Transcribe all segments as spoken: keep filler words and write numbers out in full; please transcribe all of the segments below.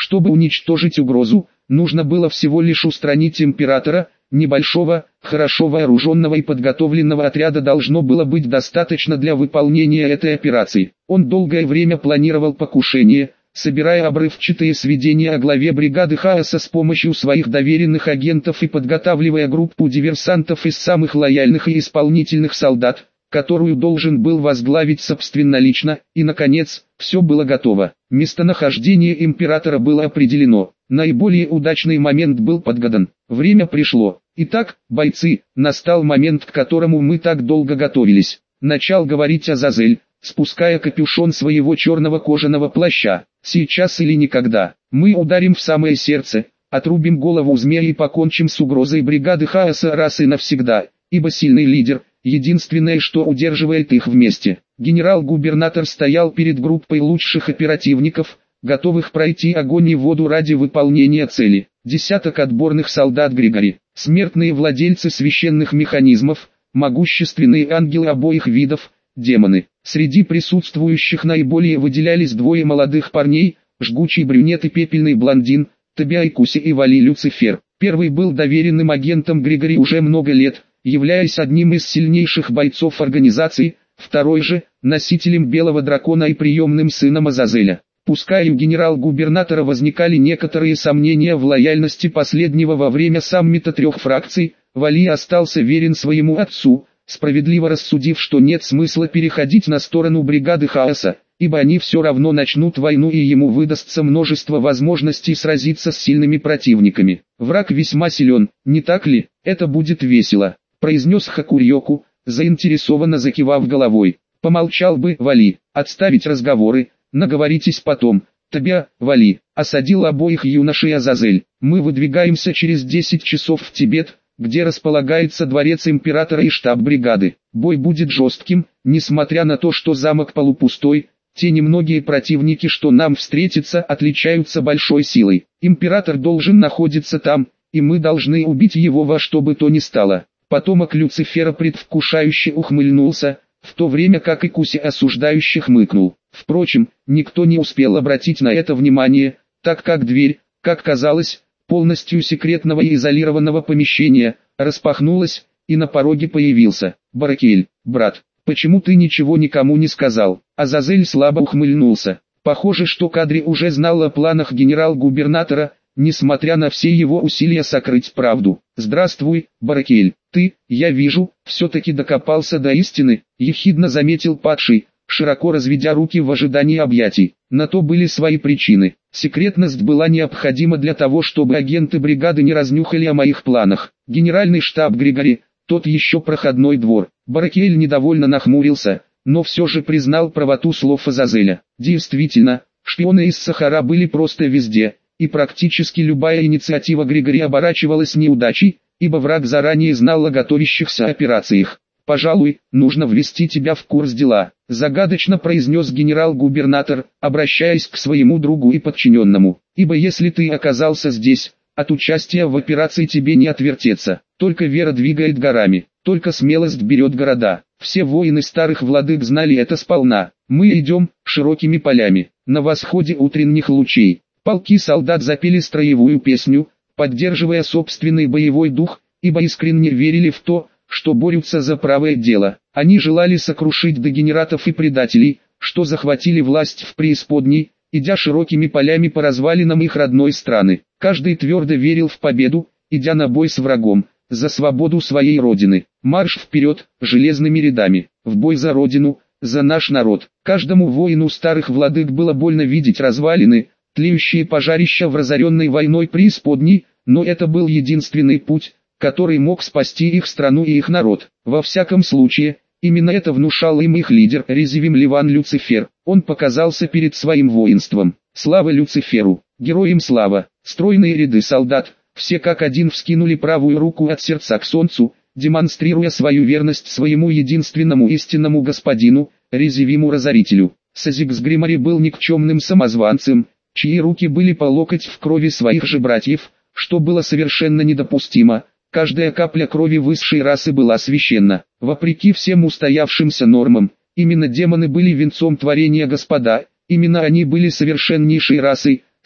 Чтобы уничтожить угрозу, нужно было всего лишь устранить императора. Небольшого, хорошо вооруженного и подготовленного отряда должно было быть достаточно для выполнения этой операции. Он долгое время планировал покушение, собирая обрывчатые сведения о главе бригады Хаоса с помощью своих доверенных агентов и подготавливая группу диверсантов из самых лояльных и исполнительных солдат, которую должен был возглавить собственнолично, и, наконец, все было готово. Местонахождение императора было определено, наиболее удачный момент был подгадан. Время пришло. Итак, бойцы, настал момент, к которому мы так долго готовились. Начал говорить Азазель, спуская капюшон своего черного кожаного плаща. Сейчас или никогда. Мы ударим в самое сердце, отрубим голову змея и покончим с угрозой бригады Хаоса раз и навсегда, ибо сильный лидер — единственное, что удерживает их вместе. Генерал-губернатор стоял перед группой лучших оперативников, готовых пройти огонь и воду ради выполнения цели. Десяток отборных солдат Григори, смертные владельцы священных механизмов, могущественные ангелы обоих видов, демоны. Среди присутствующих наиболее выделялись двое молодых парней, жгучий брюнет и пепельный блондин, Тобиа Куси и Вали Люцифер. Первый был доверенным агентом Григори уже много лет, являясь одним из сильнейших бойцов организации, второй же – носителем Белого Дракона и приемным сыном Азазеля. Пускай у генерал-губернатора возникали некоторые сомнения в лояльности последнего во время саммита трех фракций, Вали остался верен своему отцу, справедливо рассудив, что нет смысла переходить на сторону бригады Хаоса, ибо они все равно начнут войну и ему выдастся множество возможностей сразиться с сильными противниками. Враг весьма силен, не так ли? Это будет весело, произнес Хакурьоку, заинтересованно закивав головой. Помолчал бы Вали, отставить разговоры, наговоритесь потом. Тобиа, Вали, осадил обоих юношей Азазель. Мы выдвигаемся через десять часов в Тибет, где располагается дворец императора и штаб бригады. Бой будет жестким, несмотря на то, что замок полупустой. Те немногие противники, что нам встретятся, отличаются большой силой. Император должен находиться там, и мы должны убить его во что бы то ни стало. Потомок Люцифера предвкушающе ухмыльнулся, в то время как и Куси осуждающе хмыкнул. Впрочем, никто не успел обратить на это внимание, так как дверь, как казалось, полностью секретного и изолированного помещения, распахнулась, и на пороге появился Баракель. «Брат, почему ты ничего никому не сказал?» Азазель слабо ухмыльнулся. Похоже, что Кадри уже знал о планах генерал-губернатора, несмотря на все его усилия сокрыть правду. «Здравствуй, Баракель, ты, я вижу, все-таки докопался до истины», — ехидно заметил падший, широко разведя руки в ожидании объятий. На то были свои причины. Секретность была необходима для того, чтобы агенты бригады не разнюхали о моих планах. Генеральный штаб Григори, тот еще проходной двор. Баракель недовольно нахмурился, но все же признал правоту слов Азазеля. Действительно, шпионы из Сахара были просто везде, и практически любая инициатива Григори оборачивалась неудачей, ибо враг заранее знал о готовящихся операциях. «Пожалуй, нужно ввести тебя в курс дела», — загадочно произнес генерал-губернатор, обращаясь к своему другу и подчиненному. «Ибо если ты оказался здесь, от участия в операции тебе не отвертеться. Только вера двигает горами, только смелость берет города. Все воины старых владык знали это сполна. Мы идем широкими полями, на восходе утренних лучей». Полки солдат запели строевую песню, поддерживая собственный боевой дух, ибо искренне верили в то, что борются за правое дело. Они желали сокрушить дегенератов и предателей, что захватили власть в преисподней, идя широкими полями по развалинам их родной страны. Каждый твердо верил в победу, идя на бой с врагом, за свободу своей родины. Марш вперед, железными рядами, в бой за родину, за наш народ. Каждому воину старых владык было больно видеть развалины, тлеющие пожарища в разоренной войной преисподней, но это был единственный путь, который мог спасти их страну и их народ. Во всяком случае, именно это внушал им их лидер Резивим Ливан Люцифер. Он показался перед своим воинством. Слава Люциферу, героям слава! Стройные ряды солдат, все как один вскинули правую руку от сердца к солнцу, демонстрируя свою верность своему единственному истинному господину, Резивиму Разорителю. Сазикс Гримари был никчемным самозванцем, чьи руки были по локоть в крови своих же братьев, что было совершенно недопустимо. Каждая капля крови высшей расы была священна. Вопреки всем устоявшимся нормам, именно демоны были венцом творения Господа, именно они были совершеннейшей расой,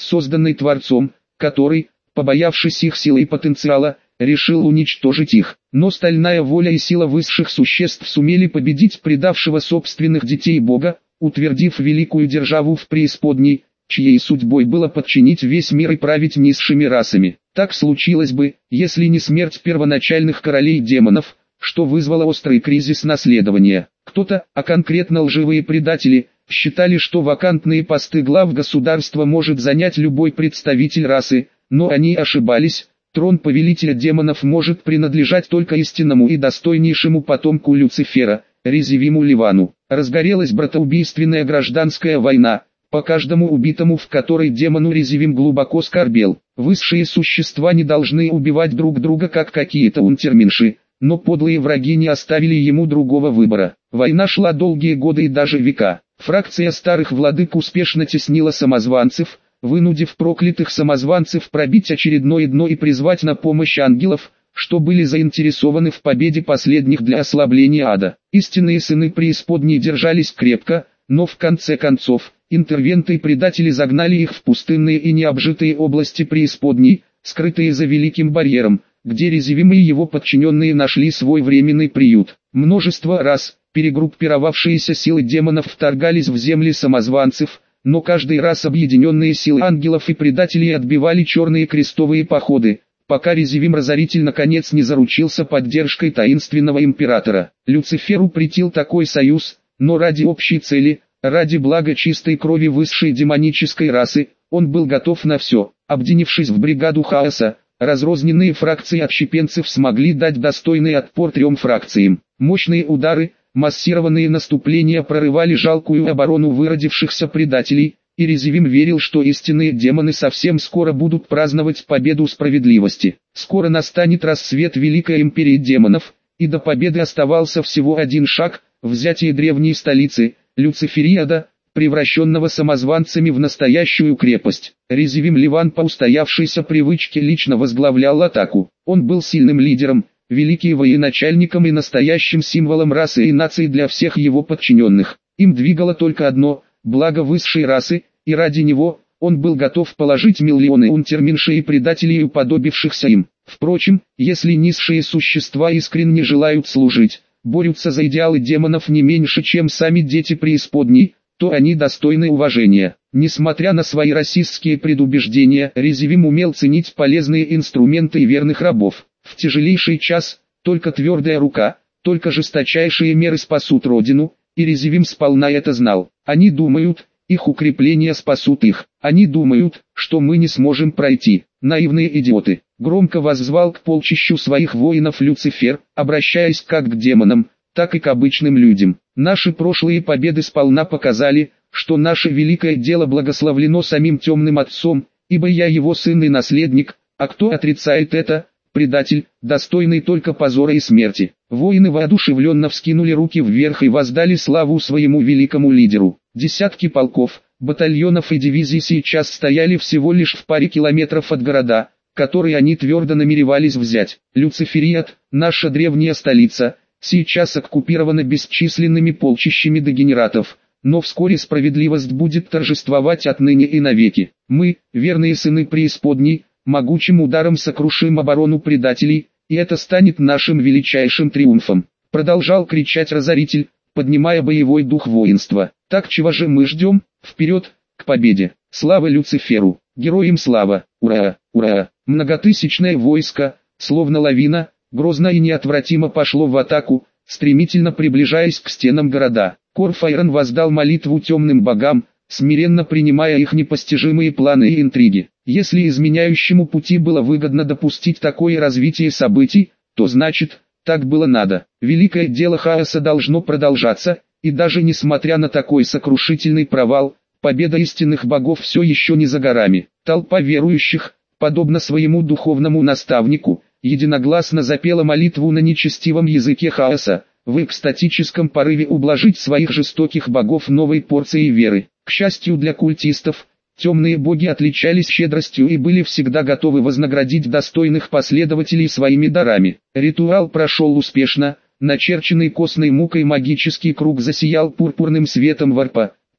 созданной Творцом, который, побоявшись их силы и потенциала, решил уничтожить их. Но стальная воля и сила высших существ сумели победить предавшего собственных детей Бога, утвердив великую державу в преисподней, чьей судьбой было подчинить весь мир и править низшими расами. Так случилось бы, если не смерть первоначальных королей демонов, что вызвало острый кризис наследования. Кто-то, а конкретно лживые предатели, считали, что вакантные посты глав государства может занять любой представитель расы, но они ошибались. Трон повелителя демонов может принадлежать только истинному и достойнейшему потомку Люцифера, Резивиму Ливану. Разгорелась братоубийственная гражданская война, по каждому убитому в которой демону Резивим глубоко скорбел. Высшие существа не должны убивать друг друга как какие-то унтерменши, но подлые враги не оставили ему другого выбора. Война шла долгие годы и даже века. Фракция старых владык успешно теснила самозванцев, вынудив проклятых самозванцев пробить очередное дно и призвать на помощь ангелов, что были заинтересованы в победе последних для ослабления ада. Истинные сыны преисподней держались крепко, но в конце концов, интервенты и предатели загнали их в пустынные и необжитые области преисподней, скрытые за великим барьером, где Резивим и его подчиненные нашли свой временный приют. Множество раз, перегруппировавшиеся силы демонов вторгались в земли самозванцев, но каждый раз объединенные силы ангелов и предателей отбивали черные крестовые походы, пока Резивим разоритель наконец не заручился поддержкой таинственного императора. Люциферу претил такой союз, но ради общей цели, ради блага чистой крови высшей демонической расы, он был готов на все. Объединившись в бригаду хаоса, разрозненные фракции отщепенцев смогли дать достойный отпор трем фракциям. Мощные удары, массированные наступления прорывали жалкую оборону выродившихся предателей, и Резивим верил, что истинные демоны совсем скоро будут праздновать победу справедливости. Скоро настанет рассвет Великой Империи демонов, и до победы оставался всего один шаг – взятие древней столицы, Люцифериада, превращенного самозванцами в настоящую крепость. Резивим Ливан по устоявшейся привычке лично возглавлял атаку. Он был сильным лидером, великим военачальником и настоящим символом расы и нации для всех его подчиненных. Им двигало только одно – благо высшей расы, и ради него он был готов положить миллионы унтерменшей и предателей, уподобившихся им. Впрочем, если низшие существа искренне желают служить, борются за идеалы демонов не меньше, чем сами дети преисподней, то они достойны уважения. Несмотря на свои расистские предубеждения, Резивим умел ценить полезные инструменты и верных рабов. В тяжелейший час, только твердая рука, только жесточайшие меры спасут родину, и Резивим сполна это знал. Они думают, их укрепления спасут их. Они думают, что мы не сможем пройти. Наивные идиоты. Громко воззвал к полчищу своих воинов Люцифер, обращаясь как к демонам, так и к обычным людям. Наши прошлые победы сполна показали, что наше великое дело благословлено самим темным отцом, ибо я его сын и наследник, а кто отрицает это, предатель, достойный только позора и смерти. Воины воодушевленно вскинули руки вверх и воздали славу своему великому лидеру. Десятки полков, батальонов и дивизий сейчас стояли всего лишь в паре километров от города, который они твердо намеревались взять. Люцифериад, наша древняя столица, сейчас оккупирована бесчисленными полчищами дегенератов, но вскоре справедливость будет торжествовать отныне и навеки. Мы, верные сыны преисподней, могучим ударом сокрушим оборону предателей, и это станет нашим величайшим триумфом. Продолжал кричать разоритель, поднимая боевой дух воинства. Так чего же мы ждем? Вперед, к победе! Слава Люциферу! Героям слава! Ура! Ура! Многотысячное войско, словно лавина, грозно и неотвратимо пошло в атаку, стремительно приближаясь к стенам города. Корфайрон воздал молитву темным богам, смиренно принимая их непостижимые планы и интриги. Если изменяющему пути было выгодно допустить такое развитие событий, то значит, так было надо. Великое дело хаоса должно продолжаться, и даже несмотря на такой сокрушительный провал, победа истинных богов все еще не за горами. Толпа верующих, подобно своему духовному наставнику, единогласно запела молитву на нечестивом языке хаоса, в экстатическом порыве ублажить своих жестоких богов новой порцией веры. К счастью для культистов, темные боги отличались щедростью и были всегда готовы вознаградить достойных последователей своими дарами. Ритуал прошел успешно, начерченный костной мукой магический круг засиял пурпурным светом варпа,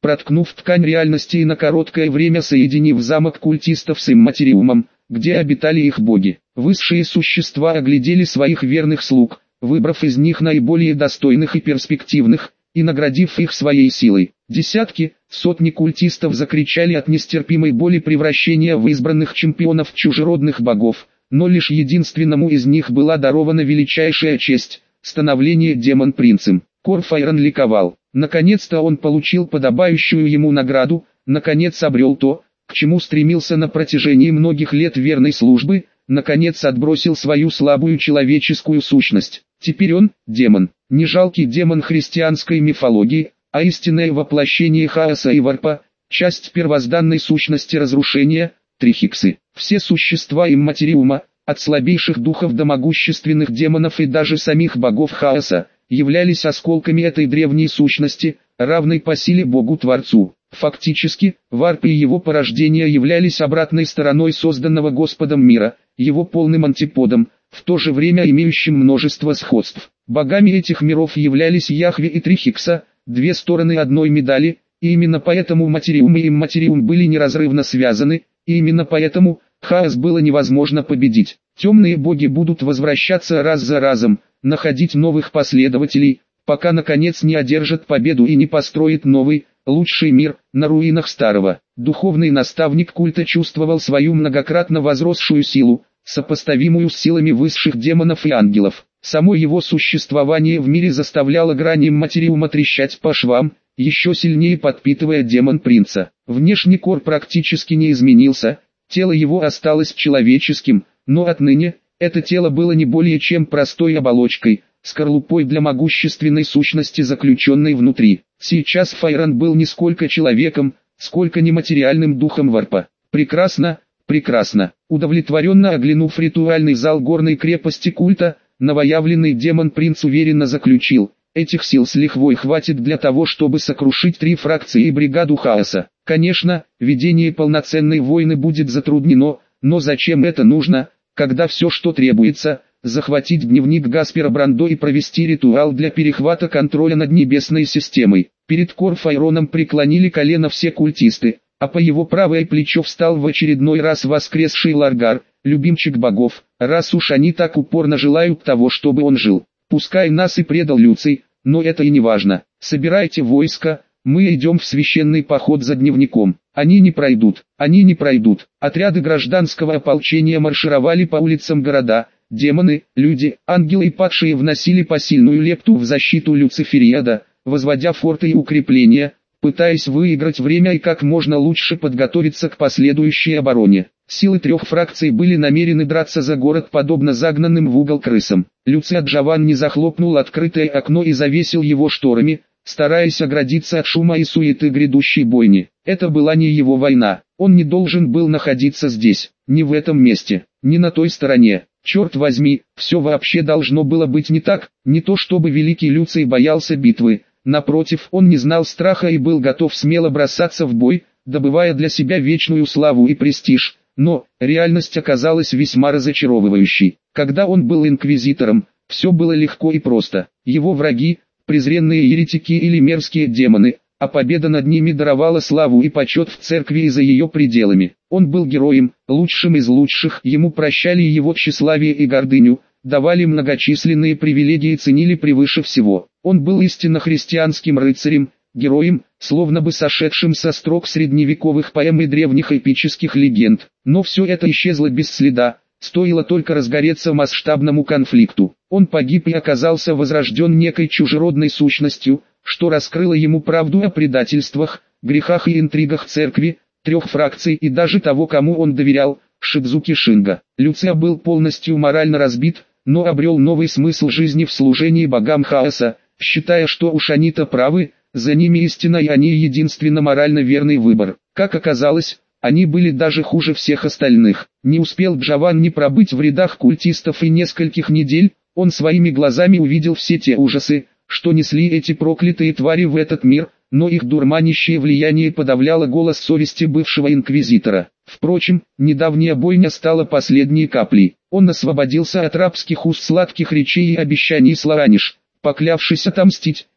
проткнув ткань реальности и на короткое время соединив замок культистов с имматериумом, где обитали их боги. Высшие существа оглядели своих верных слуг, выбрав из них наиболее достойных и перспективных, и наградив их своей силой. Десятки, сотни культистов закричали от нестерпимой боли превращения в избранных чемпионов чужеродных богов, но лишь единственному из них была дарована величайшая честь – становление демон-принцем. Корфайрон ликовал. Наконец-то он получил подобающую ему награду, наконец обрел то, к чему стремился на протяжении многих лет верной службы, наконец отбросил свою слабую человеческую сущность. Теперь он – демон, не жалкий демон христианской мифологии, а истинное воплощение хаоса и варпа, часть первозданной сущности разрушения, трихиксы. Все существа имматериума, от слабейших духов до могущественных демонов и даже самих богов хаоса, являлись осколками этой древней сущности, равной по силе Богу-Творцу. Фактически, варп и его порождения являлись обратной стороной созданного Господом мира, его полным антиподом, в то же время имеющим множество сходств. Богами этих миров являлись Яхве и Трихикса, две стороны одной медали, и именно поэтому материум и имматериум были неразрывно связаны, и именно поэтому хаос было невозможно победить. Темные боги будут возвращаться раз за разом, находить новых последователей, пока наконец не одержат победу и не построит новый, лучший мир, на руинах старого. Духовный наставник культа чувствовал свою многократно возросшую силу, сопоставимую с силами высших демонов и ангелов. Само его существование в мире заставляло грани имматериума трещать по швам, еще сильнее подпитывая демон-принца. Внешний кор практически не изменился, тело его осталось человеческим, но отныне, это тело было не более чем простой оболочкой, скорлупой для могущественной сущности, заключенной внутри. Сейчас Файрон был не сколько человеком, сколько нематериальным духом варпа. Прекрасно, прекрасно. Удовлетворенно оглянув ритуальный зал горной крепости культа, новоявленный демон-принц уверенно заключил: этих сил с лихвой хватит для того, чтобы сокрушить три фракции и бригаду хаоса. Конечно, ведение полноценной войны будет затруднено, но зачем это нужно, когда все, что требуется, захватить дневник Гаспера Брандо и провести ритуал для перехвата контроля над небесной системой. Перед Корфайроном преклонили колено все культисты, а по его правое плечо встал в очередной раз воскресший Ларгар, любимчик богов, раз уж они так упорно желают того, чтобы он жил. Пускай нас и предал Люций, но это и не важно. Собирайте войско, мы идем в священный поход за дневником. Они не пройдут, они не пройдут. Отряды гражданского ополчения маршировали по улицам города. Демоны, люди, ангелы и падшие вносили посильную лепту в защиту Люцифериада, возводя форты и укрепления, пытаясь выиграть время и как можно лучше подготовиться к последующей обороне. Силы трех фракций были намерены драться за город подобно загнанным в угол крысам. Люцио Джован не захлопнул открытое окно и завесил его шторами, стараясь оградиться от шума и суеты грядущей бойни. Это была не его война, он не должен был находиться здесь, не в этом месте, не на той стороне. Черт возьми, все вообще должно было быть не так, не то чтобы великий Люций боялся битвы, напротив, он не знал страха и был готов смело бросаться в бой, добывая для себя вечную славу и престиж, но реальность оказалась весьма разочаровывающей. Когда он был инквизитором, все было легко и просто, его враги, презренные еретики или мерзкие демоны, а победа над ними даровала славу и почет в церкви и за ее пределами. Он был героем, лучшим из лучших, ему прощали его тщеславие и гордыню, давали многочисленные привилегии и ценили превыше всего. Он был истинно христианским рыцарем, героем, словно бы сошедшим со строк средневековых поэм и древних эпических легенд. Но все это исчезло без следа, стоило только разгореться масштабному конфликту. Он погиб и оказался возрожден некой чужеродной сущностью, что раскрыло ему правду о предательствах, грехах и интригах церкви, трех фракций и даже того, кому он доверял, Шидзуки Шинга. Люцио был полностью морально разбит, но обрел новый смысл жизни в служении богам хаоса, считая, что уж они-то правы, за ними истина и они единственно морально верный выбор. Как оказалось, они были даже хуже всех остальных. Не успел Джован не пробыть в рядах культистов и нескольких недель, он своими глазами увидел все те ужасы, что несли эти проклятые твари в этот мир, но их дурманящее влияние подавляло голос совести бывшего инквизитора. Впрочем, недавняя бойня стала последней каплей. Он освободился от рабских уст сладких речей и обещаний Слараниш, поклявшись отомстить,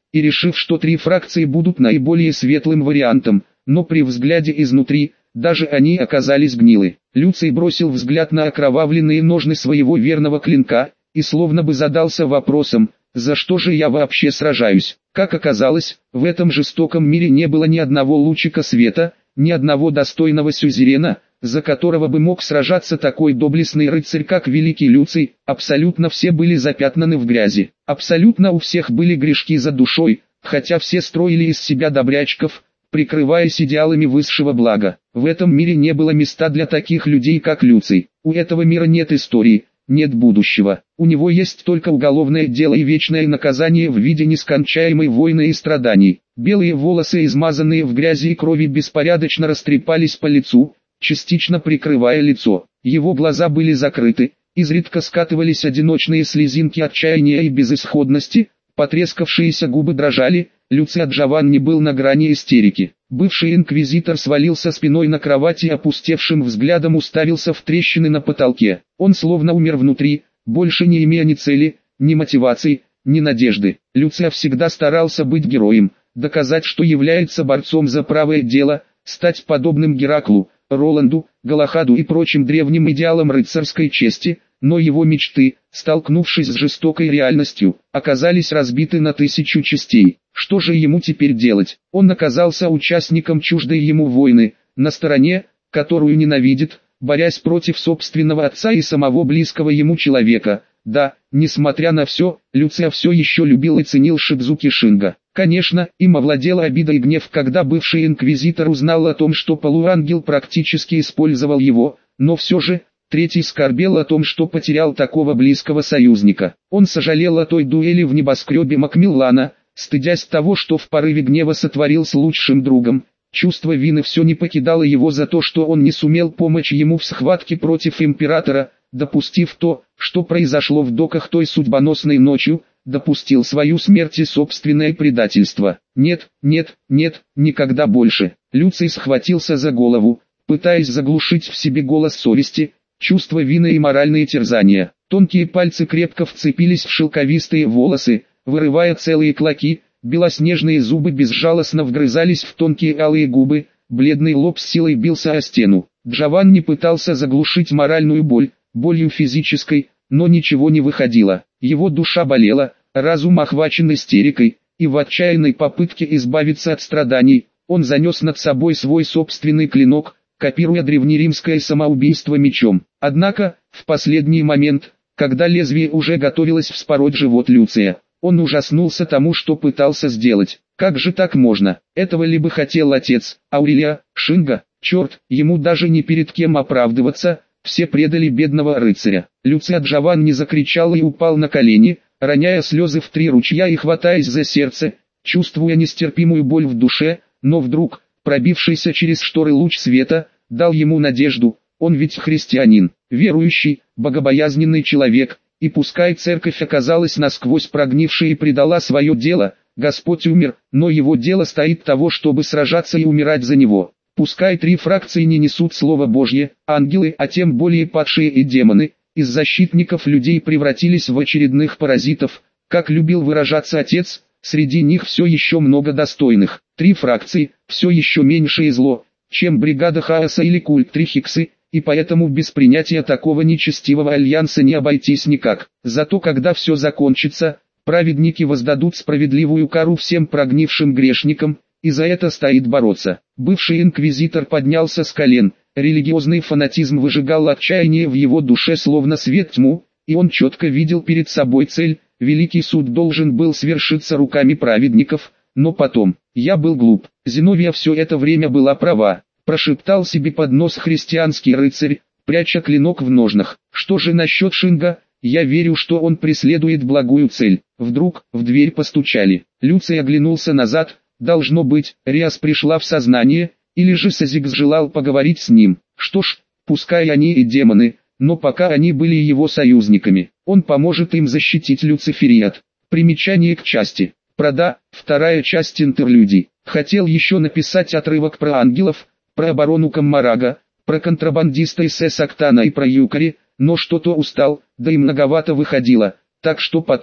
и решив, что три фракции будут наиболее светлым вариантом, но при взгляде изнутри, даже они оказались гнилы. Люций бросил взгляд на окровавленные ножны своего верного клинка, и словно бы задался вопросом, за что же я вообще сражаюсь? Как оказалось, в этом жестоком мире не было ни одного лучика света, ни одного достойного сюзерена, за которого бы мог сражаться такой доблестный рыцарь, как великий Люций. Абсолютно все были запятнаны в грязи. Абсолютно у всех были грешки за душой, хотя все строили из себя добрячков, прикрываясь идеалами высшего блага. В этом мире не было места для таких людей, как Люций. У этого мира нет истории, нет будущего. У него есть только уголовное дело и вечное наказание в виде нескончаемой войны и страданий. Белые волосы, измазанные в грязи и крови, беспорядочно растрепались по лицу, частично прикрывая лицо. Его глаза были закрыты, изредка скатывались одиночные слезинки отчаяния и безысходности, потрескавшиеся губы дрожали. Люций Джованни был на грани истерики. Бывший инквизитор свалился спиной на кровати и опустевшим взглядом уставился в трещины на потолке. Он словно умер внутри, больше не имея ни цели, ни мотивации, ни надежды. Люций всегда старался быть героем, доказать, что является борцом за правое дело, стать подобным Гераклу, Роланду, Галахаду и прочим древним идеалам рыцарской чести, но его мечты, столкнувшись с жестокой реальностью, оказались разбиты на тысячу частей. Что же ему теперь делать? Он оказался участником чуждой ему войны, на стороне, которую ненавидит, борясь против собственного отца и самого близкого ему человека. Да, несмотря на все, Люций все еще любил и ценил Шидзуки Шинга. Конечно, им овладела обида и гнев, когда бывший инквизитор узнал о том, что полуангел практически использовал его, но все же, третий скорбел о том, что потерял такого близкого союзника. Он сожалел о той дуэли в небоскребе Макмиллана, стыдясь того, что в порыве гнева сотворил с лучшим другом. Чувство вины все не покидало его за то, что он не сумел помочь ему в схватке против императора, допустив то, что произошло в доках той судьбоносной ночью, допустил свою смерть и собственное предательство. Нет, нет, нет, никогда больше. Люций схватился за голову, пытаясь заглушить в себе голос совести, чувство вины и моральные терзания. Тонкие пальцы крепко вцепились в шелковистые волосы, вырывая целые клоки, белоснежные зубы безжалостно вгрызались в тонкие алые губы, бледный лоб с силой бился о стену. Джованни пытался заглушить моральную боль, болью физической, но ничего не выходило. Его душа болела, разум охвачен истерикой, и в отчаянной попытке избавиться от страданий, он занес над собой свой собственный клинок, копируя древнеримское самоубийство мечом. Однако, в последний момент, когда лезвие уже готовилось вспороть живот Люция, он ужаснулся тому, что пытался сделать. Как же так можно? Этого ли бы хотел отец, Аурелия, Шинга? Черт, ему даже не перед кем оправдываться, все предали бедного рыцаря. Люций Джованни закричал и упал на колени, роняя слезы в три ручья и хватаясь за сердце, чувствуя нестерпимую боль в душе, но вдруг, пробившийся через шторы луч света, дал ему надежду. Он ведь христианин, верующий, богобоязненный человек, и пускай церковь оказалась насквозь прогнившей и предала свое дело, Господь умер, но его дело стоит того, чтобы сражаться и умирать за него. Пускай три фракции не несут Слово Божье, ангелы, а тем более падшие и демоны, из защитников людей превратились в очередных паразитов, как любил выражаться отец, среди них все еще много достойных. Три фракции, все еще меньшее зло, чем бригада хаоса или культ Трихиксы, и поэтому без принятия такого нечестивого альянса не обойтись никак. Зато когда все закончится, праведники воздадут справедливую кару всем прогнившим грешникам, и за это стоит бороться. Бывший инквизитор поднялся с колен, религиозный фанатизм выжигал отчаяние в его душе словно свет тьму, и он четко видел перед собой цель. Великий суд должен был свершиться руками праведников, но потом, я был глуп. Зиновия все это время была права, прошептал себе под нос христианский рыцарь, пряча клинок в ножнах. Что же насчет Шинга? Я верю, что он преследует благую цель. Вдруг, в дверь постучали. Люций оглянулся назад, должно быть, Риас пришла в сознание, или же Сазикс желал поговорить с ним. Что ж, пускай они и демоны, но пока они были его союзниками, он поможет им защитить Люцифериат. Примечание к части. Прода, вторая часть интерлюдий. Хотел еще написать отрывок про ангелов, про оборону Каммарага, про контрабандиста из Эсактана и про Юкари, но что-то устал, да и многовато выходило, так что потом.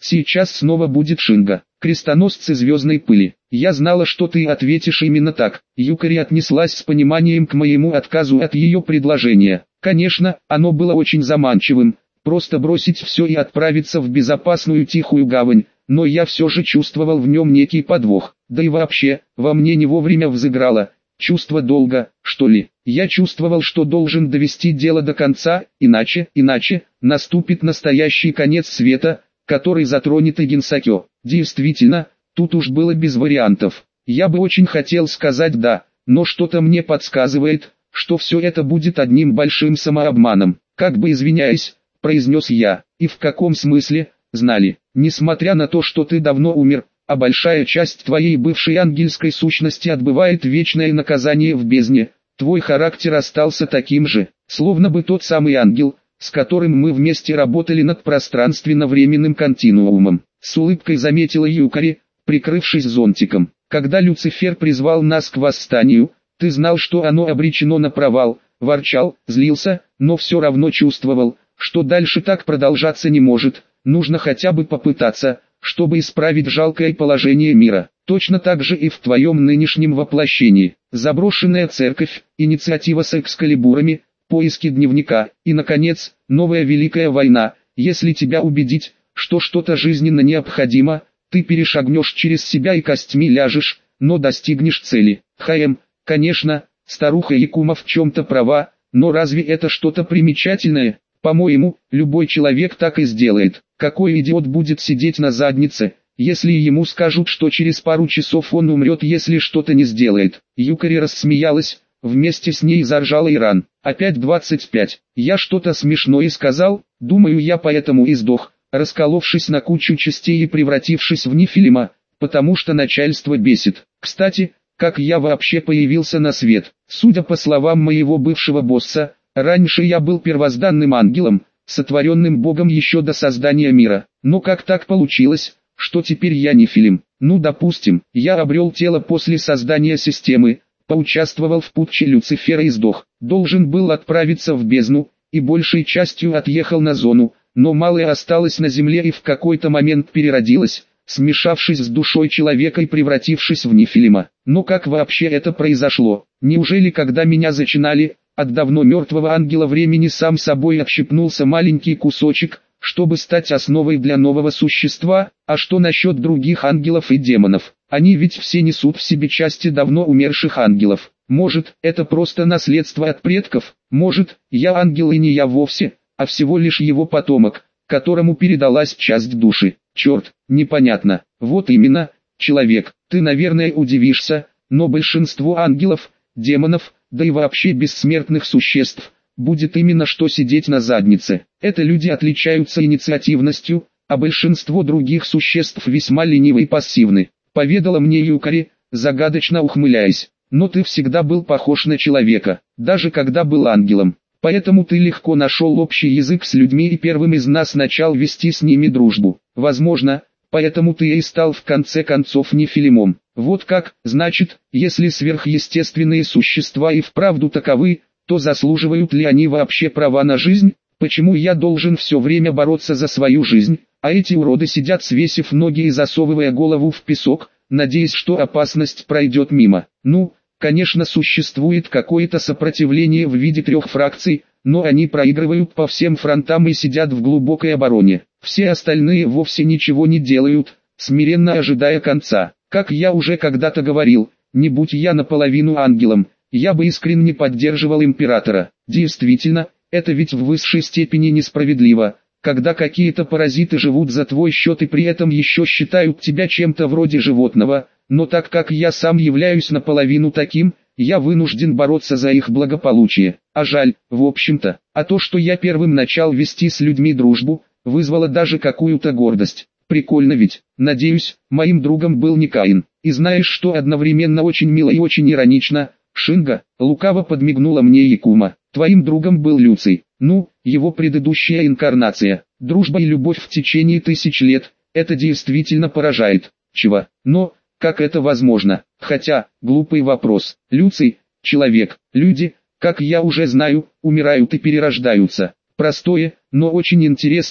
Сейчас снова будет Шинга. Крестоносцы звездной пыли. Я знала, что ты ответишь именно так. Юкари отнеслась с пониманием к моему отказу от ее предложения. Конечно, оно было очень заманчивым. Просто бросить все и отправиться в безопасную тихую гавань. Но я все же чувствовал в нем некий подвох. Да и вообще, во мне не вовремя взыграло чувство долга, что ли. Я чувствовал, что должен довести дело до конца, иначе, иначе, наступит настоящий конец света, который затронет и Гинсакё. Действительно, тут уж было без вариантов. Я бы очень хотел сказать «да», но что-то мне подсказывает, что все это будет одним большим самообманом. Как бы извиняясь, произнес я. И в каком смысле? Знали, несмотря на то, что ты давно умер, а большая часть твоей бывшей ангельской сущности отбывает вечное наказание в бездне, твой характер остался таким же, словно бы тот самый ангел, с которым мы вместе работали над пространственно-временным континуумом. С улыбкой заметила Юкари, прикрывшись зонтиком. Когда Люцифер призвал нас к восстанию, ты знал, что оно обречено на провал, ворчал, злился, но все равно чувствовал, что дальше так продолжаться не может, нужно хотя бы попытаться, чтобы исправить жалкое положение мира. Точно так же и в твоем нынешнем воплощении. Заброшенная церковь, инициатива с экскалибурами, поиски дневника, и, наконец, новая Великая война. Если тебя убедить, что что-то жизненно необходимо, ты перешагнешь через себя и костьми ляжешь, но достигнешь цели. Хаем, конечно, старуха Якума в чем-то права, но разве это что-то примечательное? По-моему, любой человек так и сделает. Какой идиот будет сидеть на заднице, если ему скажут, что через пару часов он умрет, если что-то не сделает? Юкари рассмеялась, вместе с ней заржала Иран. Опять двадцать пять. Я что-то смешное сказал, думаю, я поэтому и сдох, расколовшись на кучу частей и превратившись в нефилима, потому что начальство бесит. Кстати, как я вообще появился на свет? Судя по словам моего бывшего босса, раньше я был первозданным ангелом, сотворенным Богом еще до создания мира. Но как так получилось, что теперь я нефилим? Ну допустим, я обрел тело после создания системы, поучаствовал в путче Люцифера и сдох. Должен был отправиться в бездну, и большей частью отъехал на зону, но малое осталось на земле и в какой-то момент переродилось, смешавшись с душой человека и превратившись в нефилима. Но как вообще это произошло? Неужели когда меня зачинали, от давно мертвого ангела времени сам собой отщепнулся маленький кусочек, чтобы стать основой для нового существа? А что насчет других ангелов и демонов? Они ведь все несут в себе части давно умерших ангелов. Может, это просто наследство от предков? Может, я ангел и не я вовсе, а всего лишь его потомок, которому передалась часть души? Черт, непонятно. Вот именно, человек, ты, наверное, удивишься, но большинство ангелов, демонов, да и вообще бессмертных существ, будет именно что сидеть на заднице. Это люди отличаются инициативностью, а большинство других существ весьма ленивы и пассивны. Поведала мне Юкари, загадочно ухмыляясь. Но ты всегда был похож на человека, даже когда был ангелом. Поэтому ты легко нашел общий язык с людьми и первым из нас начал вести с ними дружбу. Возможно, поэтому ты и стал в конце концов нефилимом. Вот как, значит, если сверхъестественные существа и вправду таковы, то заслуживают ли они вообще права на жизнь? Почему я должен все время бороться за свою жизнь, а эти уроды сидят свесив ноги и засовывая голову в песок, надеясь, что опасность пройдет мимо? Ну, конечно, существует какое-то сопротивление в виде трех фракций, но они проигрывают по всем фронтам и сидят в глубокой обороне. Все остальные вовсе ничего не делают, смиренно ожидая конца. Как я уже когда-то говорил, не будь я наполовину ангелом, я бы искренне поддерживал императора. Действительно, это ведь в высшей степени несправедливо, когда какие-то паразиты живут за твой счет и при этом еще считают тебя чем-то вроде животного, но так как я сам являюсь наполовину таким, я вынужден бороться за их благополучие. А жаль, в общем-то, а то, что я первым начал вести с людьми дружбу, вызвало даже какую-то гордость. Прикольно ведь. Надеюсь, моим другом был не Каин. И знаешь, что одновременно очень мило и очень иронично? Шинга, лукаво подмигнула мне Якума. Твоим другом был Люций. Ну, его предыдущая инкарнация. Дружба и любовь в течение тысяч лет. Это действительно поражает. Чего? Но, как это возможно? Хотя, глупый вопрос. Люций, человек, люди, как я уже знаю, умирают и перерождаются. Простое, но очень интересное,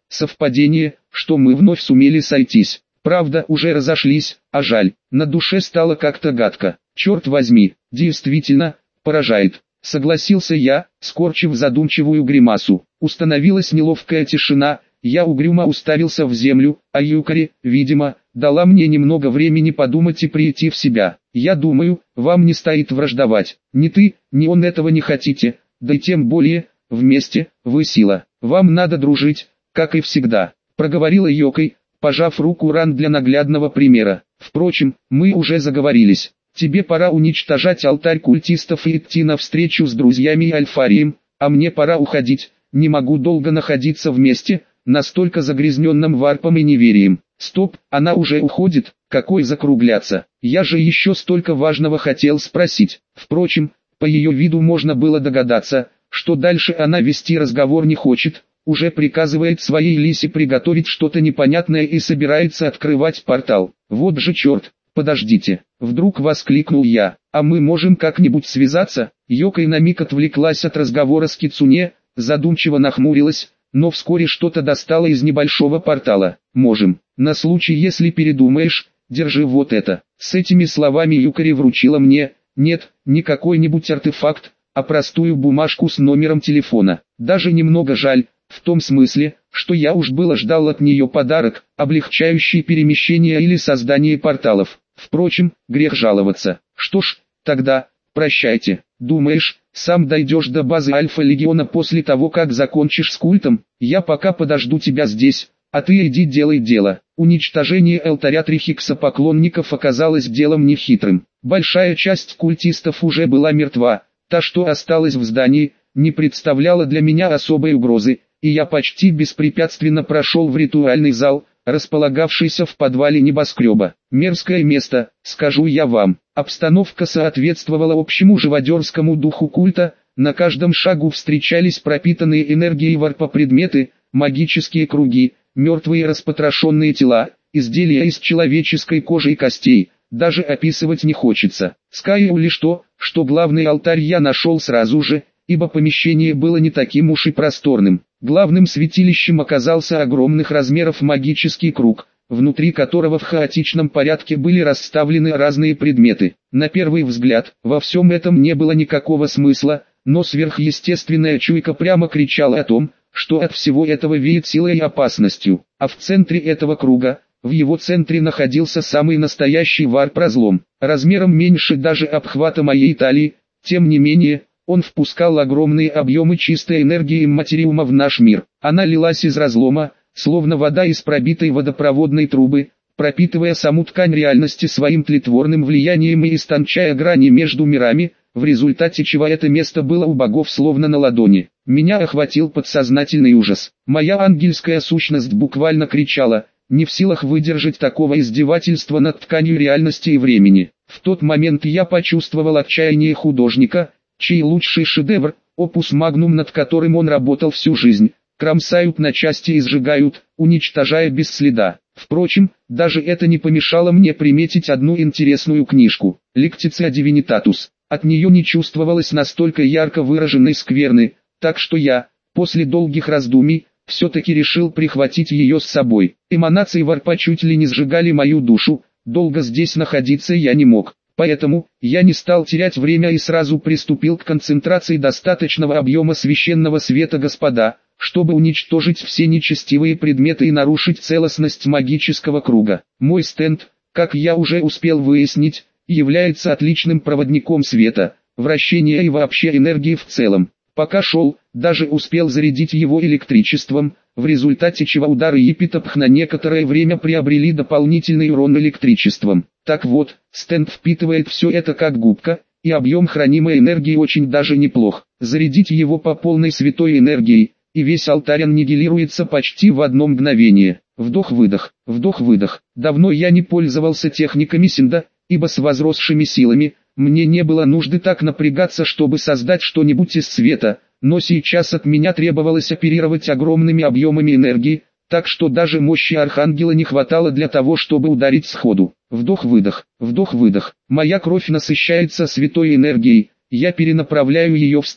совпадение, что мы вновь сумели сойтись. Правда, уже разошлись, а жаль, на душе стало как-то гадко. Черт возьми, действительно, поражает. Согласился я, скорчив задумчивую гримасу. Установилась неловкая тишина, я угрюмо уставился в землю, а Юкари, видимо, дала мне немного времени подумать и прийти в себя. Я думаю, вам не стоит враждовать. Ни ты, ни он этого не хотите, да и тем более, вместе, вы сила. Вам надо дружить, как и всегда, проговорила Йокой, пожав руку Ран для наглядного примера. Впрочем, мы уже заговорились. Тебе пора уничтожать алтарь культистов и идти навстречу с друзьями и Альфарием, а мне пора уходить, не могу долго находиться вместе, настолько загрязненным варпом и неверием. Стоп, она уже уходит, какой закругляться, я же еще столько важного хотел спросить. Впрочем, по ее виду можно было догадаться, что дальше она вести разговор не хочет, уже приказывает своей Лисе приготовить что-то непонятное и собирается открывать портал. Вот же черт! «Подождите!» — вдруг воскликнул я. «А мы можем как-нибудь связаться?» Йокой на миг отвлеклась от разговора с Кицуне, задумчиво нахмурилась, но вскоре что-то достала из небольшого портала. «Можем. На случай, если передумаешь, держи вот это». С этими словами Юкари вручила мне, нет, не какой-нибудь артефакт, а простую бумажку с номером телефона. Даже немного жаль, в том смысле, что я уж было ждал от нее подарок, облегчающий перемещение или создание порталов. Впрочем, грех жаловаться. Что ж, тогда, прощайте. Думаешь, сам дойдешь до базы Альфа-Легиона после того, как закончишь с культом? Я пока подожду тебя здесь, а ты иди делай дело. Уничтожение алтаря Трихикса поклонников оказалось делом нехитрым. Большая часть культистов уже была мертва, та, что осталась в здании, не представляла для меня особой угрозы, и я почти беспрепятственно прошел в ритуальный зал, располагавшийся в подвале небоскреба. Мерзкое место, скажу я вам. Обстановка соответствовала общему живодерскому духу культа, на каждом шагу встречались пропитанные энергией варпа предметы, магические круги, мертвые распотрошенные тела, изделия из человеческой кожи и костей, даже описывать не хочется. Скажу лишь то, что главный алтарь я нашел сразу же, ибо помещение было не таким уж и просторным. Главным святилищем оказался огромных размеров магический круг, внутри которого в хаотичном порядке были расставлены разные предметы. На первый взгляд, во всем этом не было никакого смысла, но сверхъестественная чуйка прямо кричала о том, что от всего этого веет силой и опасностью. А в центре этого круга, в его центре находился самый настоящий варп-разлом, размером меньше даже обхвата моей талии, тем не менее, он впускал огромные объемы чистой энергии материума в наш мир. Она лилась из разлома, словно вода из пробитой водопроводной трубы, пропитывая саму ткань реальности своим тлетворным влиянием и истончая грани между мирами, в результате чего это место было у богов словно на ладони. Меня охватил подсознательный ужас. Моя ангельская сущность буквально кричала, не в силах выдержать такого издевательства над тканью реальности и времени. В тот момент я почувствовал отчаяние художника, чей лучший шедевр, опус магнум, над которым он работал всю жизнь, кромсают на части и сжигают, уничтожая без следа. Впрочем, даже это не помешало мне приметить одну интересную книжку, Lectitio Divinitatus. От нее не чувствовалось настолько ярко выраженной скверны, так что я, после долгих раздумий, все-таки решил прихватить ее с собой. Эманации варпа чуть ли не сжигали мою душу, долго здесь находиться я не мог. Поэтому, я не стал терять время и сразу приступил к концентрации достаточного объема священного света Господа, чтобы уничтожить все нечестивые предметы и нарушить целостность магического круга. Мой стенд, как я уже успел выяснить, является отличным проводником света, вращения и вообще энергии в целом. Пока шел, даже успел зарядить его электричеством, в результате чего удары Епитопх на некоторое время приобрели дополнительный урон электричеством. Так вот, стенд впитывает все это как губка, и объем хранимой энергии очень даже неплох. Зарядить его по полной святой энергией, и весь алтарь аннигилируется почти в одно мгновение. Вдох-выдох, вдох-выдох. Давно я не пользовался техниками Синда, ибо с возросшими силами, мне не было нужды так напрягаться, чтобы создать что-нибудь из света, но сейчас от меня требовалось оперировать огромными объемами энергии, так что даже мощи Архангела не хватало для того, чтобы ударить сходу. Вдох-выдох, вдох-выдох. Моя кровь насыщается святой энергией, я перенаправляю ее в стенд,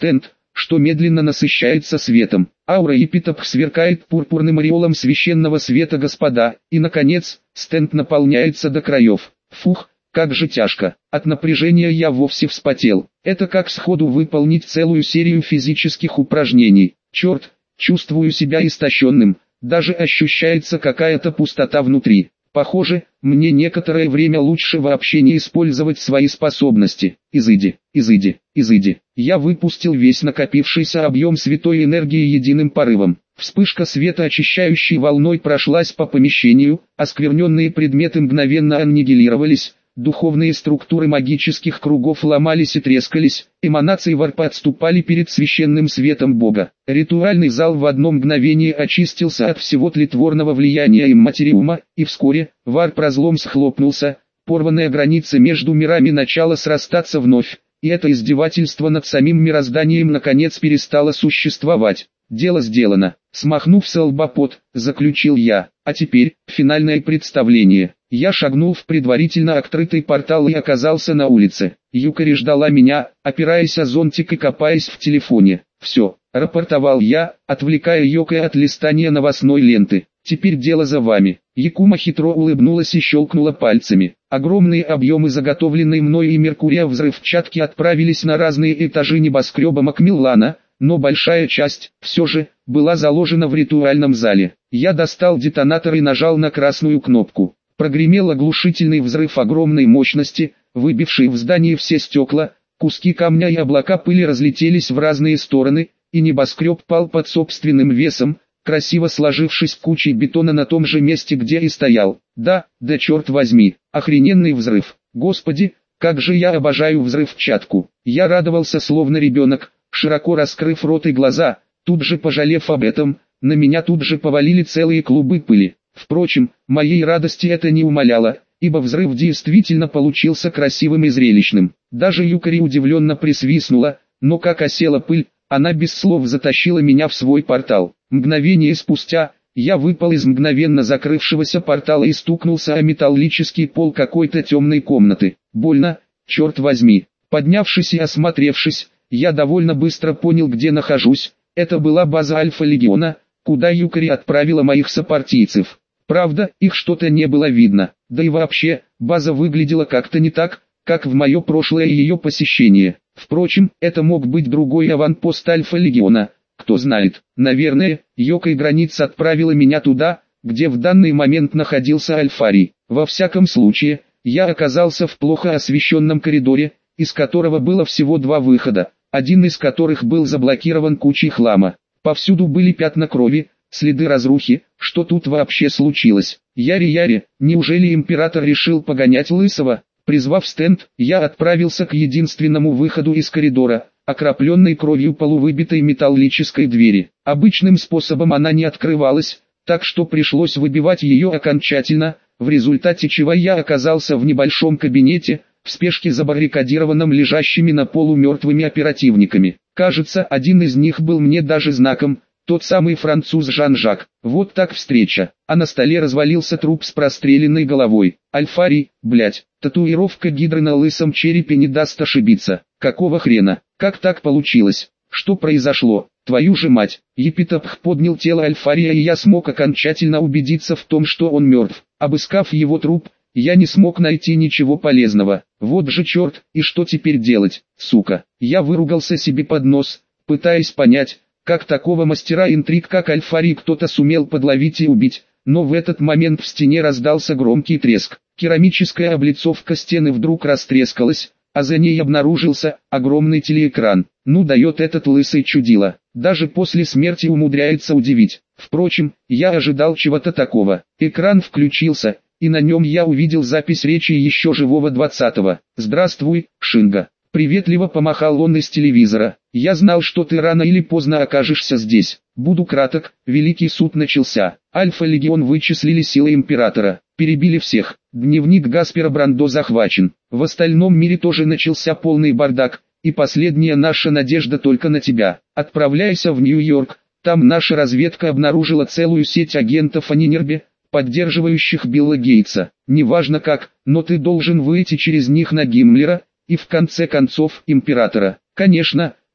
что медленно насыщается светом. Аура Епитопх сверкает пурпурным ореолом священного света Господа, и наконец, стенд наполняется до краев. Фух, как же тяжко. От напряжения я вовсе вспотел. Это как сходу выполнить целую серию физических упражнений. Черт, чувствую себя истощенным, даже ощущается какая-то пустота внутри. Похоже, мне некоторое время лучше вообще не использовать свои способности. Изыди, изыди, изыди. Я выпустил весь накопившийся объем святой энергии единым порывом. Вспышка света очищающей волной прошлась по помещению, оскверненные предметы мгновенно аннигилировались, духовные структуры магических кругов ломались и трескались, эманации варпа отступали перед священным светом Бога. Ритуальный зал в одно мгновение очистился от всего тлетворного влияния имматериума, и вскоре варп-разлом схлопнулся, порванная граница между мирами начала срастаться вновь, и это издевательство над самим мирозданием наконец перестало существовать. Дело сделано. Смахнув с лба пот, заключил я. А теперь, финальное представление. Я шагнул в предварительно открытый портал и оказался на улице. Юкари ждала меня, опираясь о зонтик и копаясь в телефоне. «Все», — рапортовал я, отвлекая Йокой от листания новостной ленты. «Теперь дело за вами». Якума хитро улыбнулась и щелкнула пальцами. Огромные объемы заготовленной мной и Меркурия взрывчатки отправились на разные этажи небоскреба Макмиллана, но большая часть, все же, была заложена в ритуальном зале. Я достал детонатор и нажал на красную кнопку. Прогремел оглушительный взрыв огромной мощности, выбивший в здании все стекла, куски камня и облака пыли разлетелись в разные стороны, и небоскреб пал под собственным весом, красиво сложившись кучей бетона на том же месте, где и стоял. Да, да черт возьми, охрененный взрыв. Господи, как же я обожаю взрывчатку. Я радовался словно ребенок, широко раскрыв рот и глаза, тут же пожалев об этом, на меня тут же повалили целые клубы пыли. Впрочем, моей радости это не умаляло, ибо взрыв действительно получился красивым и зрелищным. Даже Юкари удивленно присвистнула, но как осела пыль, она без слов затащила меня в свой портал. Мгновение спустя, я выпал из мгновенно закрывшегося портала и стукнулся о металлический пол какой-то темной комнаты. Больно, черт возьми. Поднявшись и осмотревшись, я довольно быстро понял, где нахожусь. Это была база Альфа-Легиона, куда Юкари отправила моих сопартийцев. Правда, их что-то не было видно. Да и вообще, база выглядела как-то не так, как в мое прошлое ее посещение. Впрочем, это мог быть другой аванпост Альфа-Легиона. Кто знает, наверное, Йокой Границ отправила меня туда, где в данный момент находился Альфарий. Во всяком случае, я оказался в плохо освещенном коридоре, из которого было всего два выхода, один из которых был заблокирован кучей хлама. Повсюду были пятна крови, следы разрухи. Что тут вообще случилось? Яри-яри, неужели император решил погонять Лысого? Призвав стенд, я отправился к единственному выходу из коридора, окропленной кровью полувыбитой металлической двери. Обычным способом она не открывалась, так что пришлось выбивать ее окончательно, в результате чего я оказался в небольшом кабинете, в спешке забаррикадированном лежащими на полу мертвыми оперативниками. Кажется, один из них был мне даже знаком, тот самый француз Жан-Жак. Вот так встреча. А на столе развалился труп с простреленной головой. Альфарий, блять, татуировка гидры на лысом черепе не даст ошибиться. Какого хрена? Как так получилось? Что произошло? Твою же мать. Епитопх поднял тело Альфария, и я смог окончательно убедиться в том, что он мертв. Обыскав его труп, я не смог найти ничего полезного. Вот же черт, и что теперь делать, сука? Я выругался себе под нос, пытаясь понять, как такого мастера интриг, как Альфарий, кто-то сумел подловить и убить. Но в этот момент в стене раздался громкий треск. Керамическая облицовка стены вдруг растрескалась, а за ней обнаружился огромный телеэкран. Ну дает этот лысый чудило. Даже после смерти умудряется удивить. Впрочем, я ожидал чего-то такого. Экран включился, и на нем я увидел запись речи еще живого двадцатого. «Здравствуй, Шинга». Приветливо помахал он из телевизора. «Я знал, что ты рано или поздно окажешься здесь. Буду краток, Великий суд начался. Альфа-Легион вычислили силы Императора. Перебили всех. Дневник Гаспера Брандо захвачен. В остальном мире тоже начался полный бардак. И последняя наша надежда только на тебя. Отправляйся в Нью-Йорк. Там наша разведка обнаружила целую сеть агентов Анинербе, поддерживающих Билла Гейтса. Неважно как, но ты должен выйти через них на Гиммлера, и в конце концов Императора. Конечно,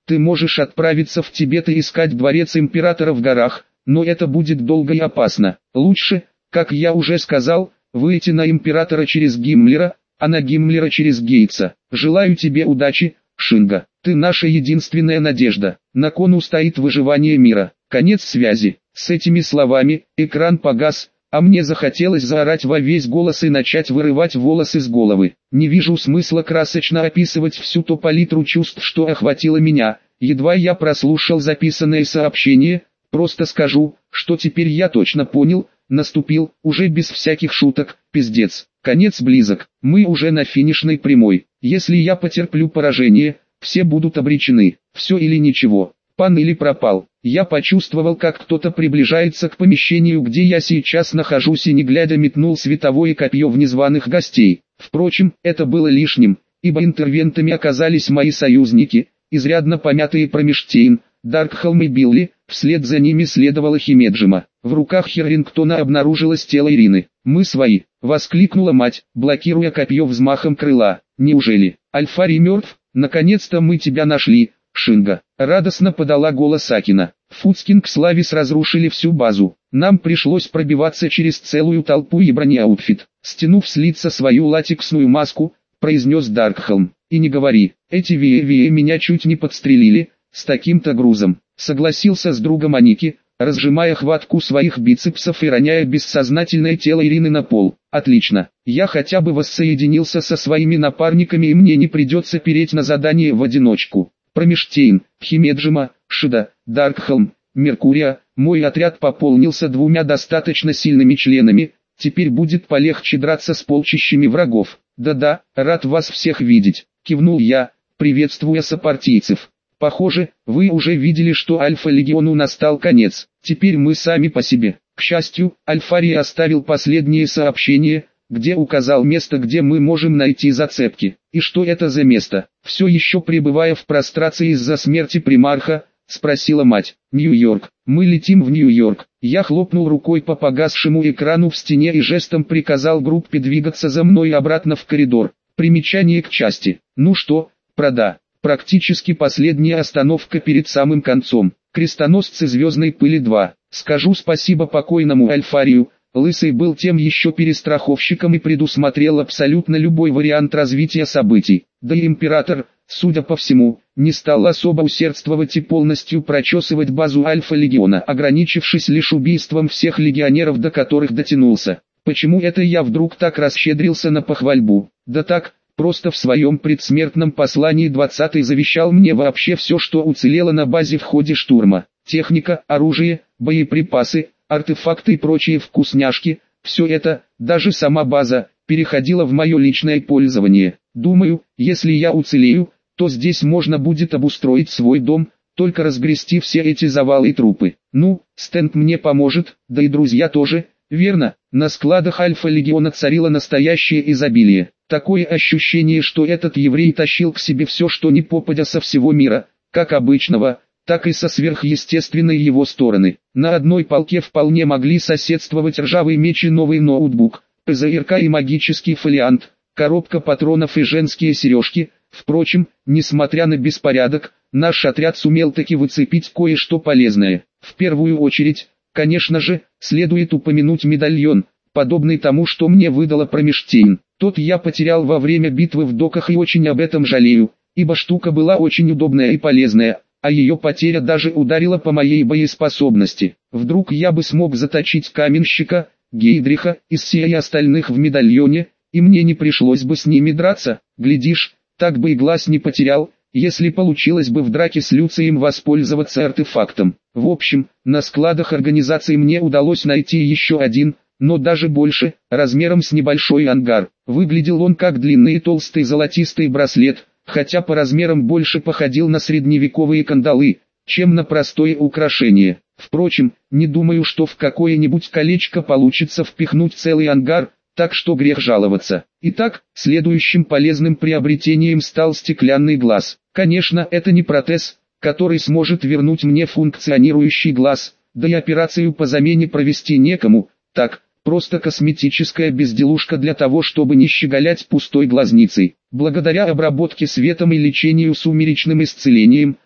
Ты можешь отправиться в Тибет и искать дворец императора в горах, но это будет долго и опасно. Лучше, как я уже сказал, выйти на императора через Гиммлера, а на Гиммлера через Гейтса. Желаю тебе удачи, Шинга. Ты наша единственная надежда. На кону стоит выживание мира. Конец связи. С этими словами экран погас, а мне захотелось заорать во весь голос и начать вырывать волосы с головы. Не вижу смысла красочно описывать всю ту палитру чувств, что охватило меня. Едва я прослушал записанное сообщение, просто скажу, что теперь я точно понял, наступил, уже без всяких шуток, пиздец. Конец близок, мы уже на финишной прямой. Если я потерплю поражение, все будут обречены. Все или ничего, пан или пропал. Я почувствовал, как кто-то приближается к помещению, где я сейчас нахожусь, и не глядя метнул световое копье в незваных гостей. Впрочем, это было лишним, ибо интервентами оказались мои союзники, изрядно помятые Промештейн, Даркхолм и Билли, вслед за ними следовала Химеджима. В руках Херрингтона обнаружилось тело Ирины. «Мы свои!» — воскликнула мать, блокируя копье взмахом крыла. «Неужели? Альфари мертв? Наконец-то мы тебя нашли, Шинга!» — радостно подала голос Акина. Фудскинг с Лавис разрушили всю базу. Нам пришлось пробиваться через целую толпу и бронеаутфит. Стянув с лица свою латексную маску, произнес Даркхолм. «И не говори, эти вие-вие меня чуть не подстрелили, с таким-то грузом», — согласился с другом Аники, разжимая хватку своих бицепсов и роняя бессознательное тело Ирины на пол. «Отлично, я хотя бы воссоединился со своими напарниками, и мне не придется переть на задание в одиночку». Промештейн, Химеджима, Шида, Даркхолм, Меркурия, мой отряд пополнился двумя достаточно сильными членами, теперь будет полегче драться с полчищами врагов. «Да-да, рад вас всех видеть», — кивнул я, приветствуя сопартийцев. «Похоже, вы уже видели, что Альфа-легиону настал конец, теперь мы сами по себе». К счастью, Альфарий оставил последнее сообщение, где указал место, где мы можем найти зацепки. «И что это за место?» Все еще пребывая в прострации из-за смерти примарха, спросила мать. «Нью-Йорк. Мы летим в Нью-Йорк». Я хлопнул рукой по погасшему экрану в стене и жестом приказал группе двигаться за мной обратно в коридор. Примечание к части. Ну что, прода. Практически последняя остановка перед самым концом. Крестоносцы Звездной Пыли два. Скажу спасибо покойному Альфарию. Лысый был тем еще перестраховщиком и предусмотрел абсолютно любой вариант развития событий. Да и император, судя по всему, не стал особо усердствовать и полностью прочесывать базу Альфа-легиона, ограничившись лишь убийством всех легионеров, до которых дотянулся. Почему это я вдруг так расщедрился на похвальбу? Да так, просто в своем предсмертном послании двадцатый завещал мне вообще все, что уцелело на базе в ходе штурма. Техника, оружие, боеприпасы, артефакты и прочие вкусняшки, все это, даже сама база, переходила в мое личное пользование. Думаю, если я уцелею, то здесь можно будет обустроить свой дом, только разгрести все эти завалы и трупы. Ну, Стенд мне поможет, да и друзья тоже, верно? На складах Альфа-легиона царило настоящее изобилие. Такое ощущение, что этот еврей тащил к себе все, что ни попадя со всего мира, как обычного, так и со сверхъестественной его стороны. На одной полке вполне могли соседствовать ржавый меч и новый ноутбук, ПЗРК и магический фолиант, коробка патронов и женские сережки. Впрочем, несмотря на беспорядок, наш отряд сумел таки выцепить кое-что полезное. В первую очередь, конечно же, следует упомянуть медальон, подобный тому, что мне выдала Промештейн. Тот я потерял во время битвы в доках и очень об этом жалею, ибо штука была очень удобная и полезная, а ее потеря даже ударила по моей боеспособности. Вдруг я бы смог заточить каменщика, Гейдриха, Иссия и остальных в медальоне, и мне не пришлось бы с ними драться. Глядишь, так бы и глаз не потерял, если получилось бы в драке с Люцием воспользоваться артефактом. В общем, на складах организации мне удалось найти еще один, но даже больше, размером с небольшой ангар. Выглядел он как длинный и толстый золотистый браслет, хотя по размерам больше походил на средневековые кандалы, чем на простое украшение. Впрочем, не думаю, что в какое-нибудь колечко получится впихнуть целый ангар, так что грех жаловаться. Итак, следующим полезным приобретением стал стеклянный глаз. Конечно, это не протез, который сможет вернуть мне функционирующий глаз, да и операцию по замене провести некому, так, просто косметическая безделушка для того, чтобы не щеголять пустой глазницей. Благодаря обработке светом и лечению сумеречным исцелением,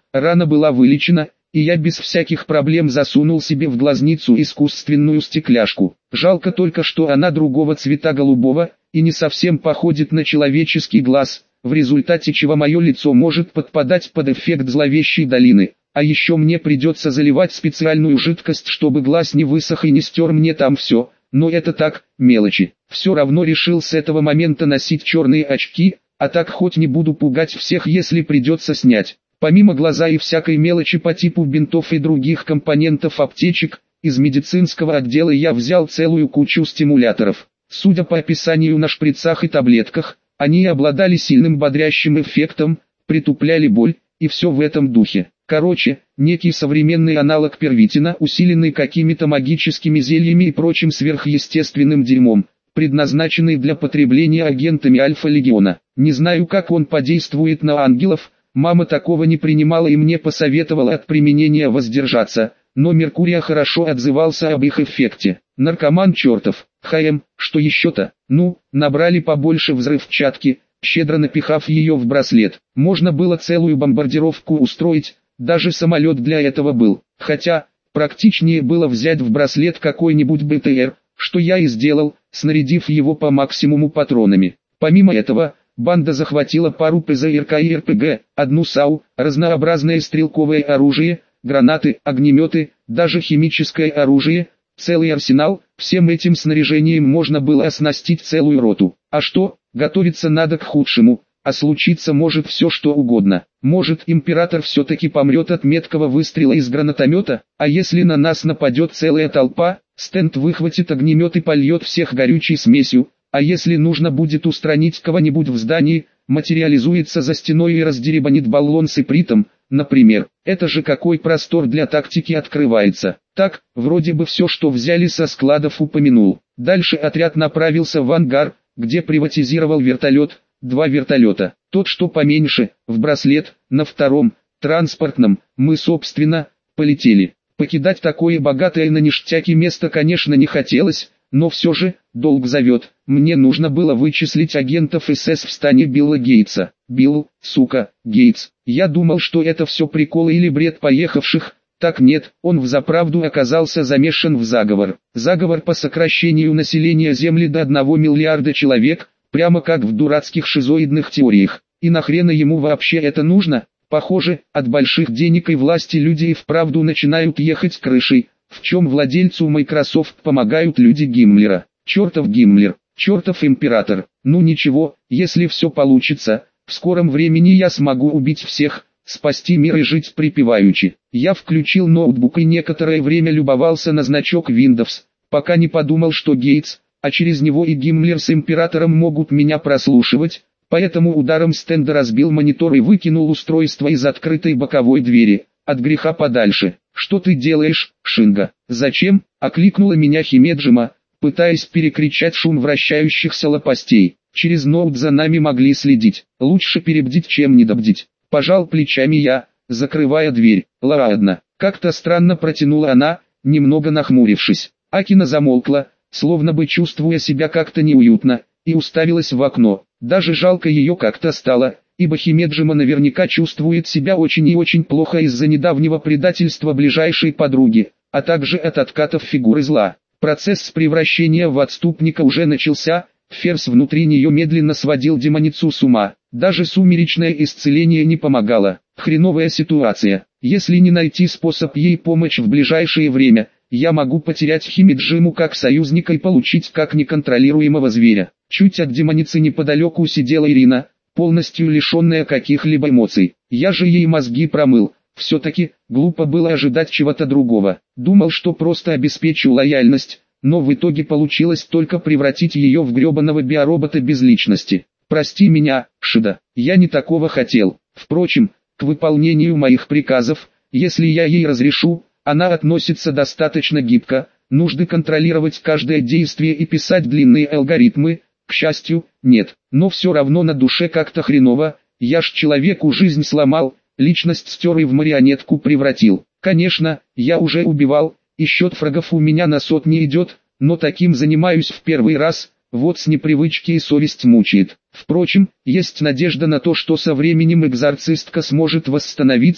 рана была вылечена, и я без всяких проблем засунул себе в глазницу искусственную стекляшку. Жалко только, что она другого цвета голубого, и не совсем походит на человеческий глаз, в результате чего мое лицо может подпадать под эффект зловещей долины. А еще мне придется заливать специальную жидкость, чтобы глаз не высох и не стер мне там все. Но это так, мелочи. Все равно решил с этого момента носить черные очки, а так хоть не буду пугать всех, если придется снять. Помимо глаза и всякой мелочи по типу бинтов и других компонентов аптечек, из медицинского отдела я взял целую кучу стимуляторов. Судя по описанию на шприцах и таблетках, они обладали сильным бодрящим эффектом, притупляли боль, и все в этом духе. Короче, некий современный аналог первитина, усиленный какими-то магическими зельями и прочим сверхъестественным дерьмом, предназначенный для потребления агентами Альфа-легиона. Не знаю, как он подействует на ангелов, мама такого не принимала и мне посоветовала от применения воздержаться, но Меркурий хорошо отзывался об их эффекте. Наркоман чертов, ХМ, что еще-то? Ну, набрали побольше взрывчатки, щедро напихав ее в браслет. Можно было целую бомбардировку устроить, даже самолет для этого был. Хотя, практичнее было взять в браслет какой-нибудь БТР, что я и сделал, снарядив его по максимуму патронами. Помимо этого, банда захватила пару ПЗРК и РПГ, одну САУ, разнообразное стрелковое оружие, гранаты, огнеметы, даже химическое оружие, целый арсенал. Всем этим снаряжением можно было оснастить целую роту. А что, готовиться надо к худшему, а случиться может все что угодно. Может, император все-таки помрет от меткого выстрела из гранатомета, а если на нас нападет целая толпа, Стэнд выхватит огнемет и польет всех горючей смесью, а если нужно будет устранить кого-нибудь в здании, материализуется за стеной и раздеребанит баллон с ипритом, например. Это же какой простор для тактики открывается. Так, вроде бы все, что взяли со складов, упомянул. Дальше отряд направился в ангар, где приватизировал вертолет, два вертолета. Тот, что поменьше, в браслет, на втором, транспортном, мы собственно, полетели. Покидать такое богатое на ништяки место, конечно, не хотелось, но все же, долг зовет. Мне нужно было вычислить агентов СС в стане Билла Гейтса. Билл, сука, Гейтс. Я думал, что это все приколы или бред поехавших. Так нет, он взаправду оказался замешан в заговор. Заговор по сокращению населения Земли до одного миллиарда человек, прямо как в дурацких шизоидных теориях. И нахрена ему вообще это нужно? Похоже, от больших денег и власти люди и вправду начинают ехать крышей, в чем владельцу Microsoft помогают люди Гиммлера. Чертов Гиммлер, чертов император. Ну ничего, если все получится, в скором времени я смогу убить всех, спасти мир и жить припеваючи. Я включил ноутбук и некоторое время любовался на значок Windows, пока не подумал, что Гейтс, а через него и Гиммлер с императором могут меня прослушивать, поэтому ударом стенда разбил монитор и выкинул устройство из открытой боковой двери, от греха подальше. «Что ты делаешь, Шинга?» «Зачем?» — окликнула меня Химеджима, пытаясь перекричать шум вращающихся лопастей. Через ноут за нами могли следить. Лучше перебдить, чем недобдить. Пожал плечами я, закрывая дверь. Ладно. Как-то странно протянула она, немного нахмурившись. Акина замолкла, словно бы чувствуя себя как-то неуютно, и уставилась в окно. Даже жалко ее как-то стало, ибо Химеджима наверняка чувствует себя очень и очень плохо из-за недавнего предательства ближайшей подруги, а также от откатов фигуры зла. Процесс превращения в отступника уже начался, Ферзь внутри нее медленно сводил демоницу с ума. Даже сумеречное исцеление не помогало. Хреновая ситуация. Если не найти способ ей помочь в ближайшее время, я могу потерять Химеджиму как союзника и получить как неконтролируемого зверя. Чуть от демоницы неподалеку сидела Ирина, полностью лишенная каких-либо эмоций. Я же ей мозги промыл. Все-таки, глупо было ожидать чего-то другого. Думал, что просто обеспечу лояльность, но в итоге получилось только превратить ее в гребаного биоробота без личности. Прости меня, Шида, я не такого хотел. Впрочем, к выполнению моих приказов, если я ей разрешу, она относится достаточно гибко, нужды контролировать каждое действие и писать длинные алгоритмы, к счастью, нет. Но все равно на душе как-то хреново, я ж человеку жизнь сломал, личность стер и в марионетку превратил. Конечно, я уже убивал, и счет фрагов у меня на сотни идет, но таким занимаюсь в первый раз, вот с непривычки и совесть мучает. Впрочем, есть надежда на то, что со временем экзорцистка сможет восстановиться,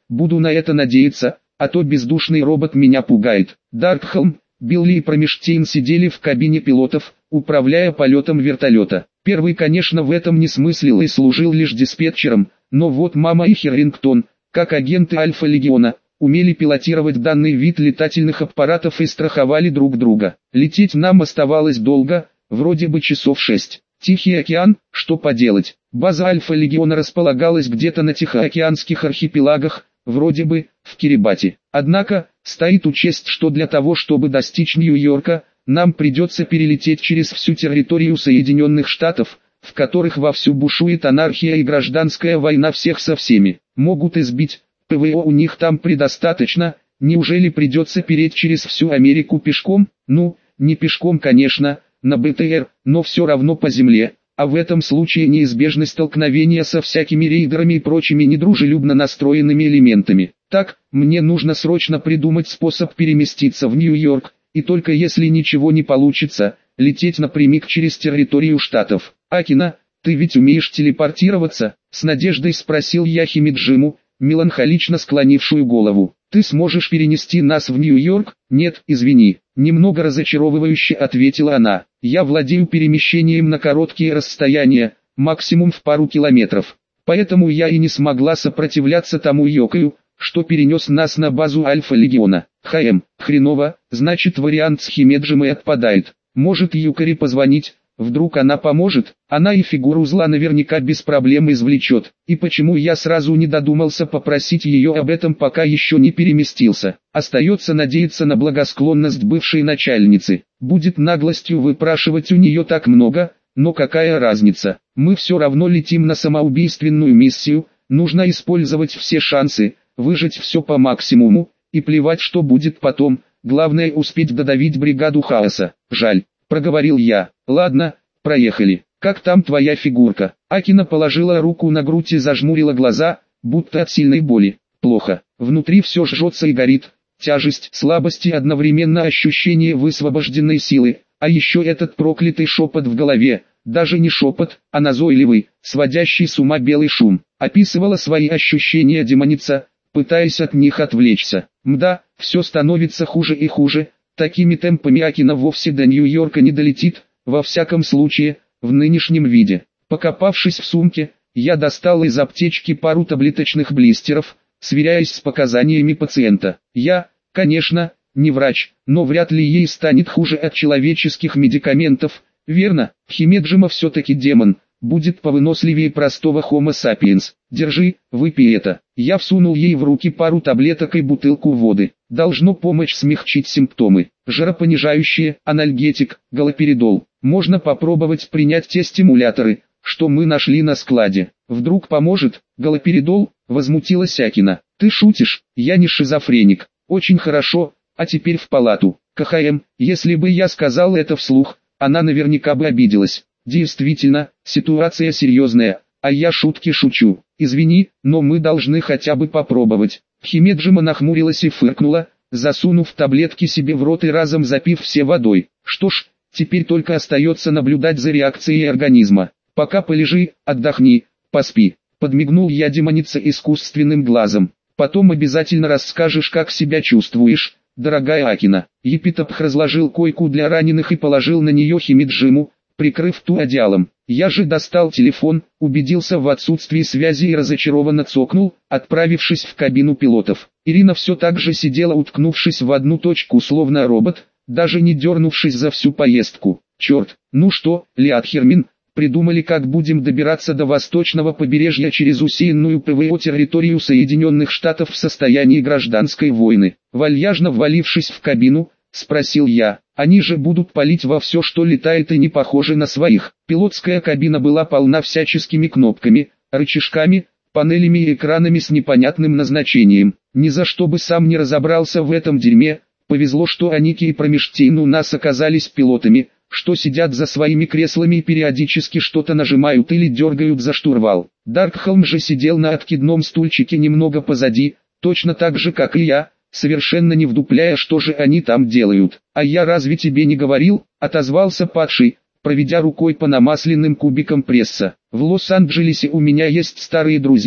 буду на это надеяться, а то бездушный робот меня пугает. Даркхолм, Билли и Промештейн сидели в кабине пилотов, управляя полетом вертолета. Первый, конечно, в этом не смыслил и служил лишь диспетчером, но вот мама и Херрингтон, как агенты Альфа-легиона, умели пилотировать данный вид летательных аппаратов и страховали друг друга. Лететь нам оставалось долго, вроде бы часов шесть. Тихий океан, что поделать. База Альфа-легиона располагалась где-то на Тихоокеанских архипелагах, вроде бы, в Кирибати. Однако, стоит учесть, что для того, чтобы достичь Нью-Йорка, нам придется перелететь через всю территорию Соединенных Штатов, в которых вовсю бушует анархия и гражданская война всех со всеми. Могут избить, ПВО у них там предостаточно, неужели придется переть через всю Америку пешком? Ну, не пешком, конечно, на БТР, но все равно по земле. А в этом случае неизбежно столкновение со всякими рейдерами и прочими недружелюбно настроенными элементами. Так, мне нужно срочно придумать способ переместиться в Нью-Йорк, и только если ничего не получится, лететь напрямик через территорию штатов. «Акина, ты ведь умеешь телепортироваться?» — с надеждой спросил я Химиджиму, меланхолично склонившую голову. «Ты сможешь перенести нас в Нью-Йорк?» «Нет, извини», — немного разочаровывающе ответила она. «Я владею перемещением на короткие расстояния, максимум в пару километров. Поэтому я и не смогла сопротивляться тому Йокаю, что перенес нас на базу Альфа-легиона». «Хм, хреново, значит вариант с Химеджимой отпадает. Может Юкари позвонить? Вдруг она поможет, она и фигуру зла наверняка без проблем извлечет. И почему я сразу не додумался попросить ее об этом, пока еще не переместился? Остается надеяться на благосклонность бывшей начальницы. Будет наглостью выпрашивать у нее так много, но какая разница? Мы все равно летим на самоубийственную миссию, нужно использовать все шансы, выжать все по максимуму, и плевать, что будет потом, главное успеть додавить бригаду хаоса. Жаль. Проговорил я. «Ладно, проехали. Как там твоя фигурка?» Акина положила руку на грудь и зажмурила глаза, будто от сильной боли. «Плохо. Внутри все жжется и горит. Тяжесть, слабость и одновременно ощущение высвобожденной силы. А еще этот проклятый шепот в голове. Даже не шепот, а назойливый, сводящий с ума белый шум». Описывала свои ощущения демоница, пытаясь от них отвлечься. «Мда, все становится хуже и хуже. Такими темпами Акина вовсе до Нью-Йорка не долетит, во всяком случае, в нынешнем виде». Покопавшись в сумке, я достал из аптечки пару таблеточных блистеров, сверяясь с показаниями пациента. Я, конечно, не врач, но вряд ли ей станет хуже от человеческих медикаментов, верно? Химеджима все-таки демон, будет повыносливее простого Homo sapiens. Держи, выпей это. Я всунул ей в руки пару таблеток и бутылку воды. Должно помочь смягчить симптомы. Жаропонижающее, анальгетик, галоперидол. Можно попробовать принять те стимуляторы, что мы нашли на складе. Вдруг поможет? Галоперидол? Возмутилась Акина. Ты шутишь? Я не шизофреник. Очень хорошо, а теперь в палату. КХМ, если бы я сказал это вслух, она наверняка бы обиделась. Действительно, ситуация серьезная, а я шутки шучу. Извини, но мы должны хотя бы попробовать. Химеджима нахмурилась и фыркнула, засунув таблетки себе в рот и разом запив все водой. Что ж, теперь только остается наблюдать за реакцией организма. Пока полежи, отдохни, поспи. Подмигнул я демонице искусственным глазом. Потом обязательно расскажешь, как себя чувствуешь, дорогая Акина. Епитопх разложил койку для раненых и положил на нее Химеджиму, прикрыв ту одеялом. Я же достал телефон, убедился в отсутствии связи и разочарованно цокнул, отправившись в кабину пилотов. Ирина все так же сидела, уткнувшись в одну точку, словно робот, даже не дернувшись за всю поездку. Черт, ну что, Лиадхермин, придумали, как будем добираться до восточного побережья через усеянную ПВО территорию Соединенных Штатов в состоянии гражданской войны. Вальяжно ввалившись в кабину, спросил я. Они же будут палить во все, что летает, и не похожи на своих. Пилотская кабина была полна всяческими кнопками, рычажками, панелями и экранами с непонятным назначением. Ни за что бы сам не разобрался в этом дерьме. Повезло, что Аники и Промештейн у нас оказались пилотами, что сидят за своими креслами и периодически что-то нажимают или дергают за штурвал. Даркхолм же сидел на откидном стульчике немного позади, точно так же, как и я, совершенно не вдупляя, что же они там делают. «А я разве тебе не говорил?» — отозвался падший, проведя рукой по намасленным кубикам пресса. «В Лос-Анджелесе у меня есть старые друзья,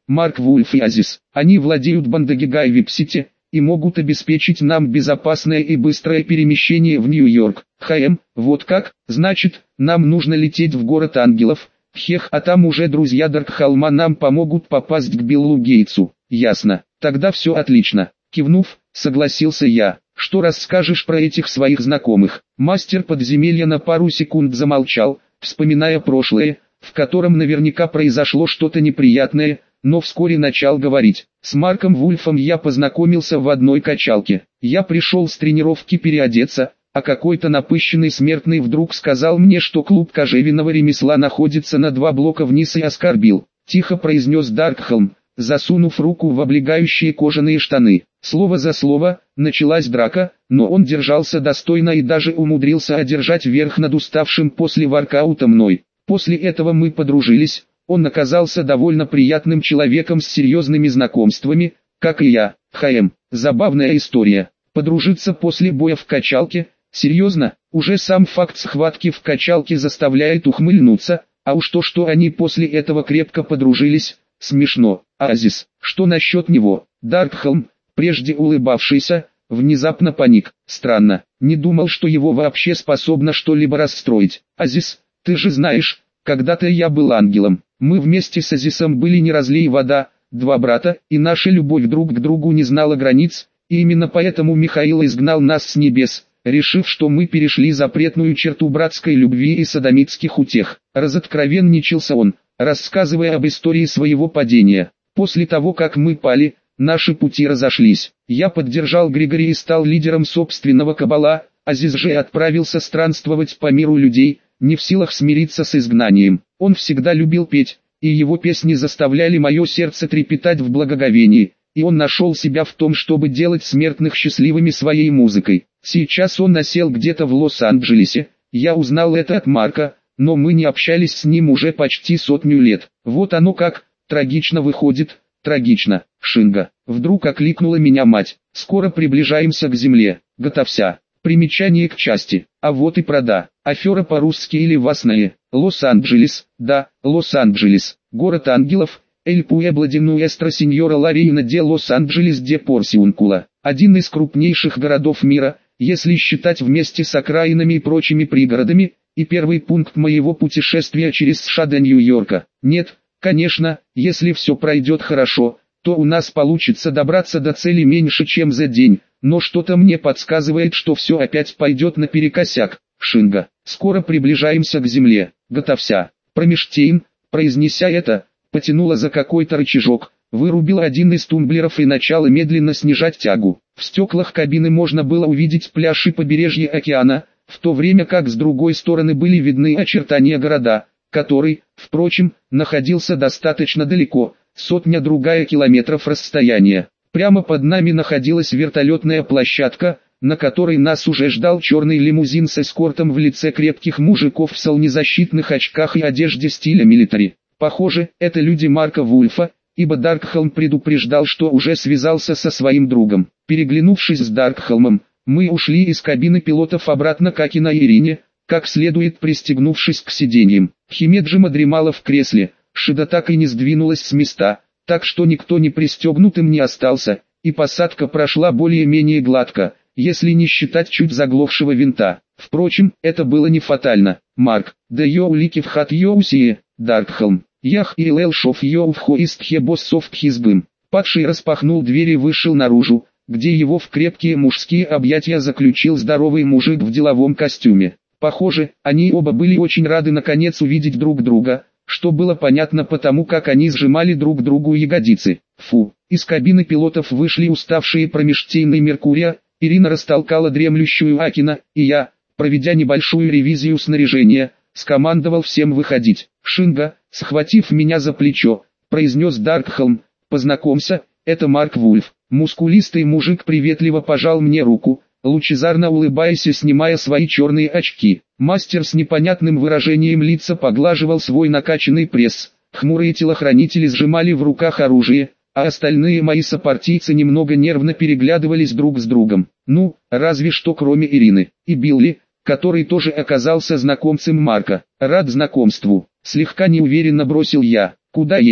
Марк Вульф и Азиз. Они владеют Бандагига и Вип-Сити и могут обеспечить нам безопасное и быстрое перемещение в Нью-Йорк. ХМ, вот как, значит, нам нужно лететь в город ангелов. Хех, а там уже друзья Даркхолма нам помогут попасть к Биллу Гейтсу. Ясно, тогда все отлично. Кивнув, согласился я. Что расскажешь про этих своих знакомых? Мастер подземелья на пару секунд замолчал, вспоминая прошлое, в котором наверняка произошло что-то неприятное, но вскоре начал говорить. С Марком Вульфом я познакомился в одной качалке. Я пришел с тренировки переодеться, а какой-то напыщенный смертный вдруг сказал мне, что клуб кожевенного ремесла находится на два блока вниз, и оскорбил. Тихо произнес Даркхолм, засунув руку в облегающие кожаные штаны. Слово за слово, началась драка, но он держался достойно и даже умудрился одержать верх над уставшим после воркаута мной. После этого мы подружились, он оказался довольно приятным человеком с серьезными знакомствами, как и я. ХМ, забавная история. Подружиться после боя в качалке? Серьезно, уже сам факт схватки в качалке заставляет ухмыльнуться, а уж то, что они после этого крепко подружились, смешно. Азиз, что насчет него? Даркхолм, прежде улыбавшийся, внезапно паник. Странно, не думал, что его вообще способно что-либо расстроить. Азиз, ты же знаешь, когда-то я был ангелом. Мы вместе с Азизом были не разлей вода, два брата, и наша любовь друг к другу не знала границ, и именно поэтому Михаил изгнал нас с небес, решив, что мы перешли запретную черту братской любви и содомитских утех. Разоткровенничался он, рассказывая об истории своего падения. После того, как мы пали, наши пути разошлись. Я поддержал Григори и стал лидером собственного кабала, Азиз же отправился странствовать по миру людей, не в силах смириться с изгнанием. Он всегда любил петь, и его песни заставляли мое сердце трепетать в благоговении, и он нашел себя в том, чтобы делать смертных счастливыми своей музыкой. Сейчас он осел где-то в Лос-Анджелесе, я узнал это от Марка, но мы не общались с ним уже почти сотню лет. Вот оно как, трагично выходит, трагично. Шинга, вдруг окликнула меня мать, скоро приближаемся к земле, готовься. Примечание к части, а вот и прода, афера по-русски или васное, Лос-Анджелес, да, Лос-Анджелес, город ангелов, Эль Пуэбло де Нуэстро Синьора Ла Рейна де Лос-Анджелес де Порсиункула, один из крупнейших городов мира, если считать вместе с окраинами и прочими пригородами, и первый пункт моего путешествия через США до Нью-Йорка. Нет, конечно, если все пройдет хорошо, то у нас получится добраться до цели меньше, чем за день. Но что-то мне подсказывает, что все опять пойдет наперекосяк. Шинга, скоро приближаемся к земле, готовься. Промештейн, произнеся это, потянула за какой-то рычажок, вырубила один из тумблеров и начала медленно снижать тягу. В стеклах кабины можно было увидеть пляж и побережье океана, в то время как с другой стороны были видны очертания города, который, впрочем, находился достаточно далеко, сотня-другая километров расстояния. Прямо под нами находилась вертолетная площадка, на которой нас уже ждал черный лимузин с эскортом в лице крепких мужиков в солнцезащитных очках и одежде стиля милитари. Похоже, это люди Марка Вульфа, ибо Даркхолм предупреждал, что уже связался со своим другом. Переглянувшись с Даркхолмом, мы ушли из кабины пилотов обратно к Аки на Ирине, как следует пристегнувшись к сиденьям. Химеджима дремала в кресле, Шида так и не сдвинулась с места, так что никто не пристегнутым не остался, и посадка прошла более-менее гладко, если не считать чуть заглохшего винта. Впрочем, это было не фатально. Марк, да йоулики в хат йоусие, Даркхолм, ях и лэл шоф йоу в хоистхе боссов пхизбым. Падший распахнул дверь и вышел наружу, где его в крепкие мужские объятия заключил здоровый мужик в деловом костюме. Похоже, они оба были очень рады наконец увидеть друг друга, что было понятно потому, как они сжимали друг другу ягодицы. Фу, из кабины пилотов вышли уставшие промештейные Меркурия, Ирина растолкала дремлющую Акина, и я, проведя небольшую ревизию снаряжения, скомандовал всем выходить. Шинга, схватив меня за плечо, произнес Даркхолм, познакомься, это Марк Вульф. Мускулистый мужик приветливо пожал мне руку, лучезарно улыбаясь и снимая свои черные очки. Мастер с непонятным выражением лица поглаживал свой накачанный пресс. Хмурые телохранители сжимали в руках оружие, а остальные мои сопартийцы немного нервно переглядывались друг с другом. Ну, разве что кроме Ирины и Билли, который тоже оказался знакомцем Марка. Рад знакомству. Слегка неуверенно бросил я. Куда едем?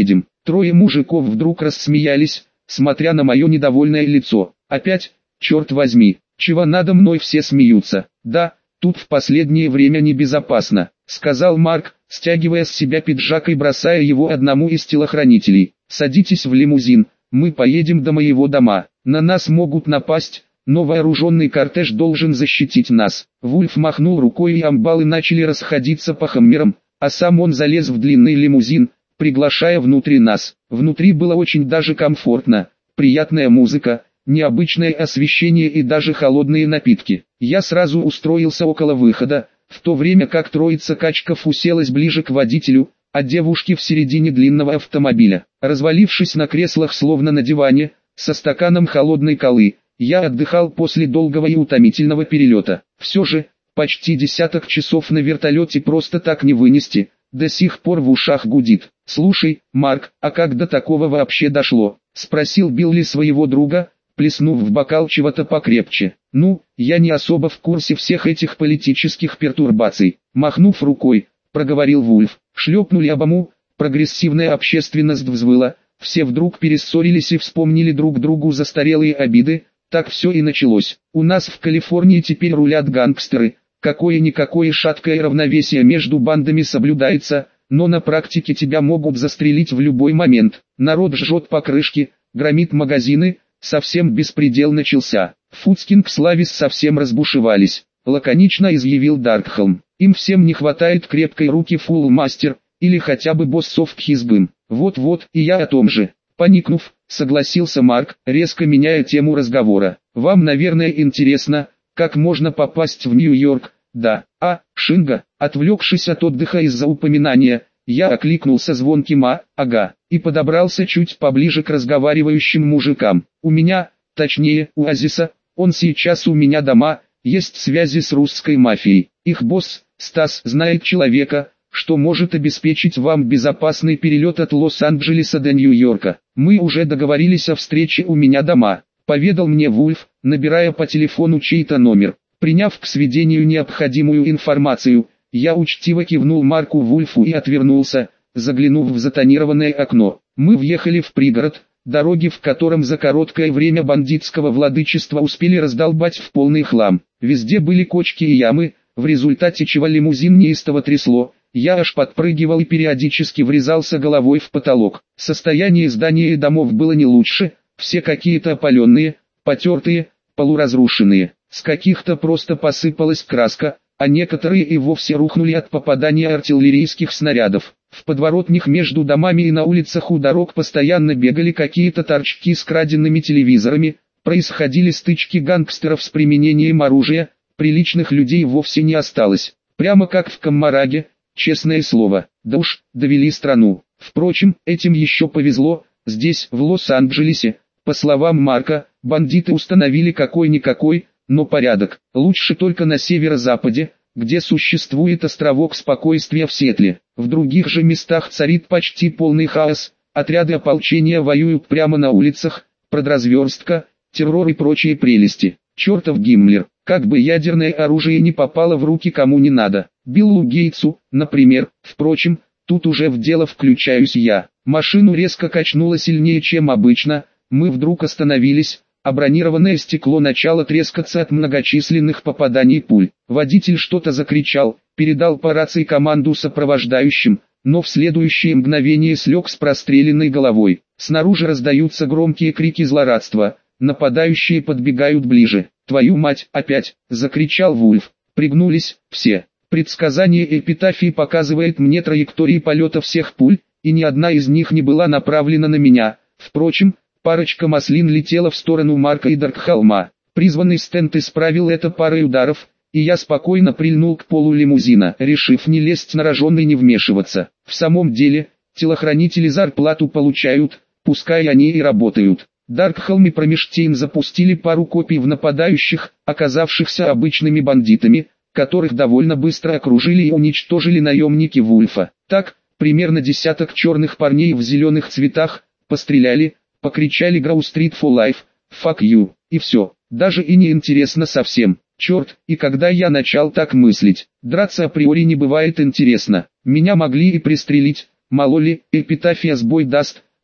Трое мужиков вдруг рассмеялись, смотря на мое недовольное лицо. Опять, черт возьми, чего надо мной все смеются. Да, тут в последнее время небезопасно, сказал Марк, стягивая с себя пиджак и бросая его одному из телохранителей. Садитесь в лимузин, мы поедем до моего дома. На нас могут напасть, но вооруженный кортеж должен защитить нас. Вульф махнул рукой, и амбалы начали расходиться по хаммерам, а сам он залез в длинный лимузин, приглашая внутрь нас. Внутри было очень даже комфортно, приятная музыка, необычное освещение и даже холодные напитки. Я сразу устроился около выхода, в то время как троица качков уселась ближе к водителю, а девушки в середине длинного автомобиля. Развалившись на креслах словно на диване, со стаканом холодной колы, я отдыхал после долгого и утомительного перелета. Все же, почти десяток часов на вертолете просто так не вынести, до сих пор в ушах гудит. «Слушай, Марк, а как до такого вообще дошло?» — спросил Билли своего друга, плеснув в бокал чего-то покрепче. «Ну, я не особо в курсе всех этих политических пертурбаций», — махнув рукой, проговорил Вульф. Шлепнули обому, прогрессивная общественность взвыла, все вдруг перессорились и вспомнили друг другу застарелые обиды. Так все и началось. У нас в Калифорнии теперь рулят гангстеры, какое-никакое шаткое равновесие между бандами соблюдается, но на практике тебя могут застрелить в любой момент. Народ жжет покрышки, громит магазины, совсем беспредел начался. Фудскинг с Лавис совсем разбушевались, лаконично изъявил Даркхолм. Им всем не хватает крепкой руки фулл-мастер, или хотя бы боссов Хизбым. Вот-вот, и я о том же. Поникнув, согласился Марк, резко меняя тему разговора. Вам, наверное, интересно, как можно попасть в Нью-Йорк? Да. А, Шинга, отвлекшись от отдыха из-за упоминания, я окликнулся звонким «а», ага, и подобрался чуть поближе к разговаривающим мужикам. У меня, точнее, у Азиса, он сейчас у меня дома, есть связи с русской мафией. Их босс, Стас, знает человека, что может обеспечить вам безопасный перелет от Лос-Анджелеса до Нью-Йорка. Мы уже договорились о встрече у меня дома, поведал мне Вульф, набирая по телефону чей-то номер. Приняв к сведению необходимую информацию, я учтиво кивнул Марку Вульфу и отвернулся, заглянув в затонированное окно. Мы въехали в пригород, дороги в котором за короткое время бандитского владычества успели раздолбать в полный хлам. Везде были кочки и ямы, в результате чего лимузин неистово трясло. Я аж подпрыгивал и периодически врезался головой в потолок. Состояние зданий и домов было не лучше, все какие-то опаленные, потертые, полуразрушенные. С каких-то просто посыпалась краска, а некоторые и вовсе рухнули от попадания артиллерийских снарядов. В подворотнях между домами и на улицах у дорог постоянно бегали какие-то торчки с краденными телевизорами, происходили стычки гангстеров с применением оружия, приличных людей вовсе не осталось. Прямо как в Каммараге. Честное слово, да уж, довели страну. Впрочем, этим еще повезло, здесь, в Лос-Анджелесе, по словам Марка, бандиты установили какой-никакой, но порядок. Лучше только на северо-западе, где существует островок спокойствия в Сиэтле. В других же местах царит почти полный хаос, отряды ополчения воюют прямо на улицах, продразверстка, террор и прочие прелести. Чертов Гиммлер, как бы ядерное оружие не попало в руки кому не надо. Биллу Гейтсу, например. Впрочем, тут уже в дело включаюсь я. Машину резко качнуло сильнее, чем обычно. Мы вдруг остановились, а бронированное стекло начало трескаться от многочисленных попаданий пуль. Водитель что-то закричал, передал по рации команду сопровождающим, но в следующее мгновение слег с простреленной головой. Снаружи раздаются громкие крики злорадства. Нападающие подбегают ближе. «Твою мать, опять!» — закричал Вульф. Пригнулись все. Предсказание эпитафии показывает мне траектории полета всех пуль, и ни одна из них не была направлена на меня. Впрочем, парочка маслин летела в сторону Марка и Даркхолма. Призванный стенд исправил это парой ударов, и я спокойно прильнул к полу лимузина, решив не лезть на рожон и не вмешиваться. В самом деле, телохранители зарплату получают, пускай они и работают. Даркхолм и Промештейн запустили пару копий в нападающих, оказавшихся обычными бандитами, которых довольно быстро окружили и уничтожили наемники Вульфа. Так, примерно десяток черных парней в зеленых цветах, постреляли, покричали «Grow Street for Life», «Fuck you», и все. Даже и не интересно совсем. Черт, и когда я начал так мыслить, драться априори не бывает интересно. Меня могли и пристрелить, мало ли, эпитафия сбой даст,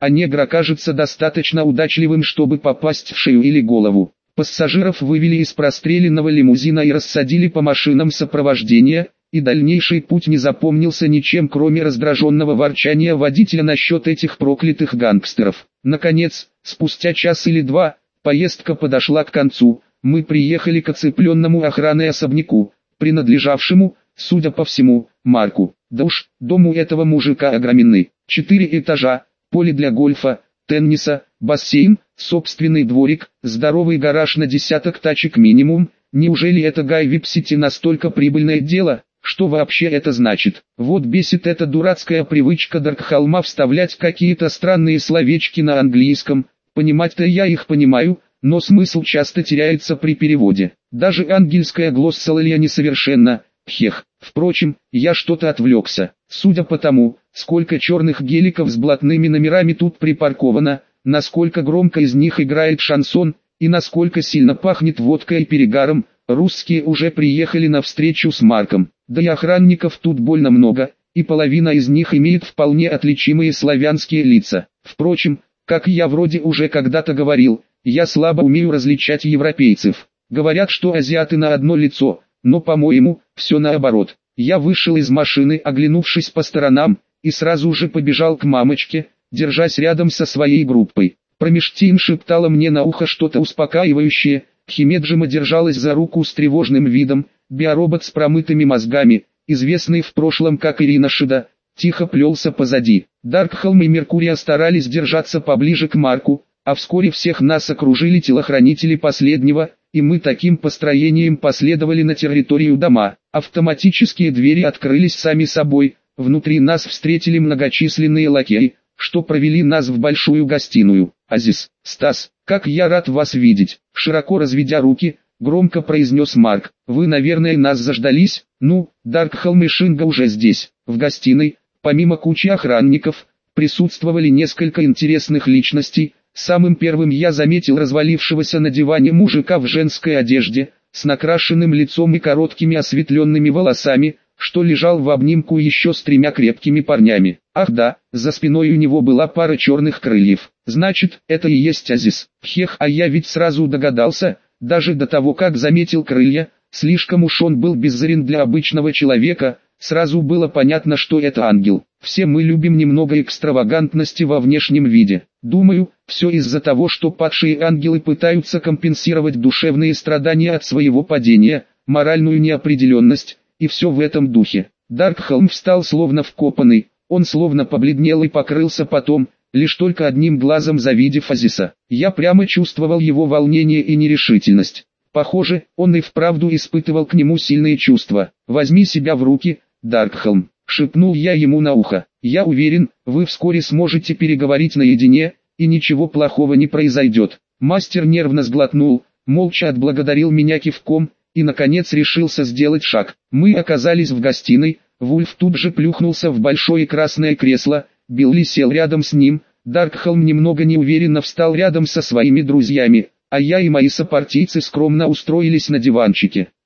а негр окажется достаточно удачливым, чтобы попасть в шею или голову. Пассажиров вывели из простреленного лимузина и рассадили по машинам сопровождения, и дальнейший путь не запомнился ничем, кроме раздраженного ворчания водителя насчет этих проклятых гангстеров. Наконец, спустя час или два, поездка подошла к концу. Мы приехали к оцепленному охраной особняку, принадлежавшему, судя по всему, Марку. Да уж, дом у этого мужика огроменный. Четыре этажа, поле для гольфа, тенниса, бассейн, собственный дворик, здоровый гараж на десяток тачек минимум. Неужели это Гай Вип-Сити настолько прибыльное дело? Что вообще это значит? Вот бесит эта дурацкая привычка Даркхолма вставлять какие-то странные словечки на английском. Понимать-то я их понимаю, но смысл часто теряется при переводе. Даже ангельская глоссолалия несовершенна. Хех. Впрочем, я что-то отвлекся. Судя по тому, сколько черных геликов с блатными номерами тут припарковано, насколько громко из них играет шансон, и насколько сильно пахнет водкой и перегаром, русские уже приехали на встречу с Марком. Да и охранников тут больно много, и половина из них имеет вполне отличимые славянские лица. Впрочем, как я вроде уже когда-то говорил, я слабо умею различать европейцев. Говорят, что азиаты на одно лицо, но, по-моему, все наоборот. Я вышел из машины, оглянувшись по сторонам, и сразу же побежал к мамочке, держась рядом со своей группой. Промеж тем шептала мне на ухо что-то успокаивающее. Химеджима держалась за руку с тревожным видом. Биоробот с промытыми мозгами, известный в прошлом как Ирина Шида, тихо плелся позади. Даркхолм и Меркурия старались держаться поближе к Марку, а вскоре всех нас окружили телохранители последнего, и мы таким построением последовали на территорию дома. Автоматические двери открылись сами собой, внутри нас встретили многочисленные лакеи, что провели нас в большую гостиную. «Азиз, Стас, как я рад вас видеть!» Широко разведя руки, громко произнес Марк. «Вы, наверное, нас заждались?» «Ну, Даркхолм и Шинга уже здесь». В гостиной, помимо кучи охранников, присутствовали несколько интересных личностей. Самым первым я заметил развалившегося на диване мужика в женской одежде, с накрашенным лицом и короткими осветленными волосами, что лежал в обнимку еще с тремя крепкими парнями. Ах да, за спиной у него была пара черных крыльев. Значит, это и есть Азиз. Хех, а я ведь сразу догадался, даже до того как заметил крылья, слишком уж он был беззрен для обычного человека, сразу было понятно, что это ангел. Все мы любим немного экстравагантности во внешнем виде. Думаю, все из-за того, что падшие ангелы пытаются компенсировать душевные страдания от своего падения, моральную неопределенность, и все в этом духе. Даркхолм встал словно вкопанный, он словно побледнел и покрылся потом, лишь только одним глазом завидев Азиса. Я прямо чувствовал его волнение и нерешительность. Похоже, он и вправду испытывал к нему сильные чувства. «Возьми себя в руки, Даркхолм», — шепнул я ему на ухо. «Я уверен, вы вскоре сможете переговорить наедине, и ничего плохого не произойдет». Мастер нервно сглотнул, молча отблагодарил меня кивком, и наконец решился сделать шаг. Мы оказались в гостиной, Вульф тут же плюхнулся в большое красное кресло, Билли сел рядом с ним, Даркхолм немного неуверенно встал рядом со своими друзьями, а я и мои сопартийцы скромно устроились на диванчике.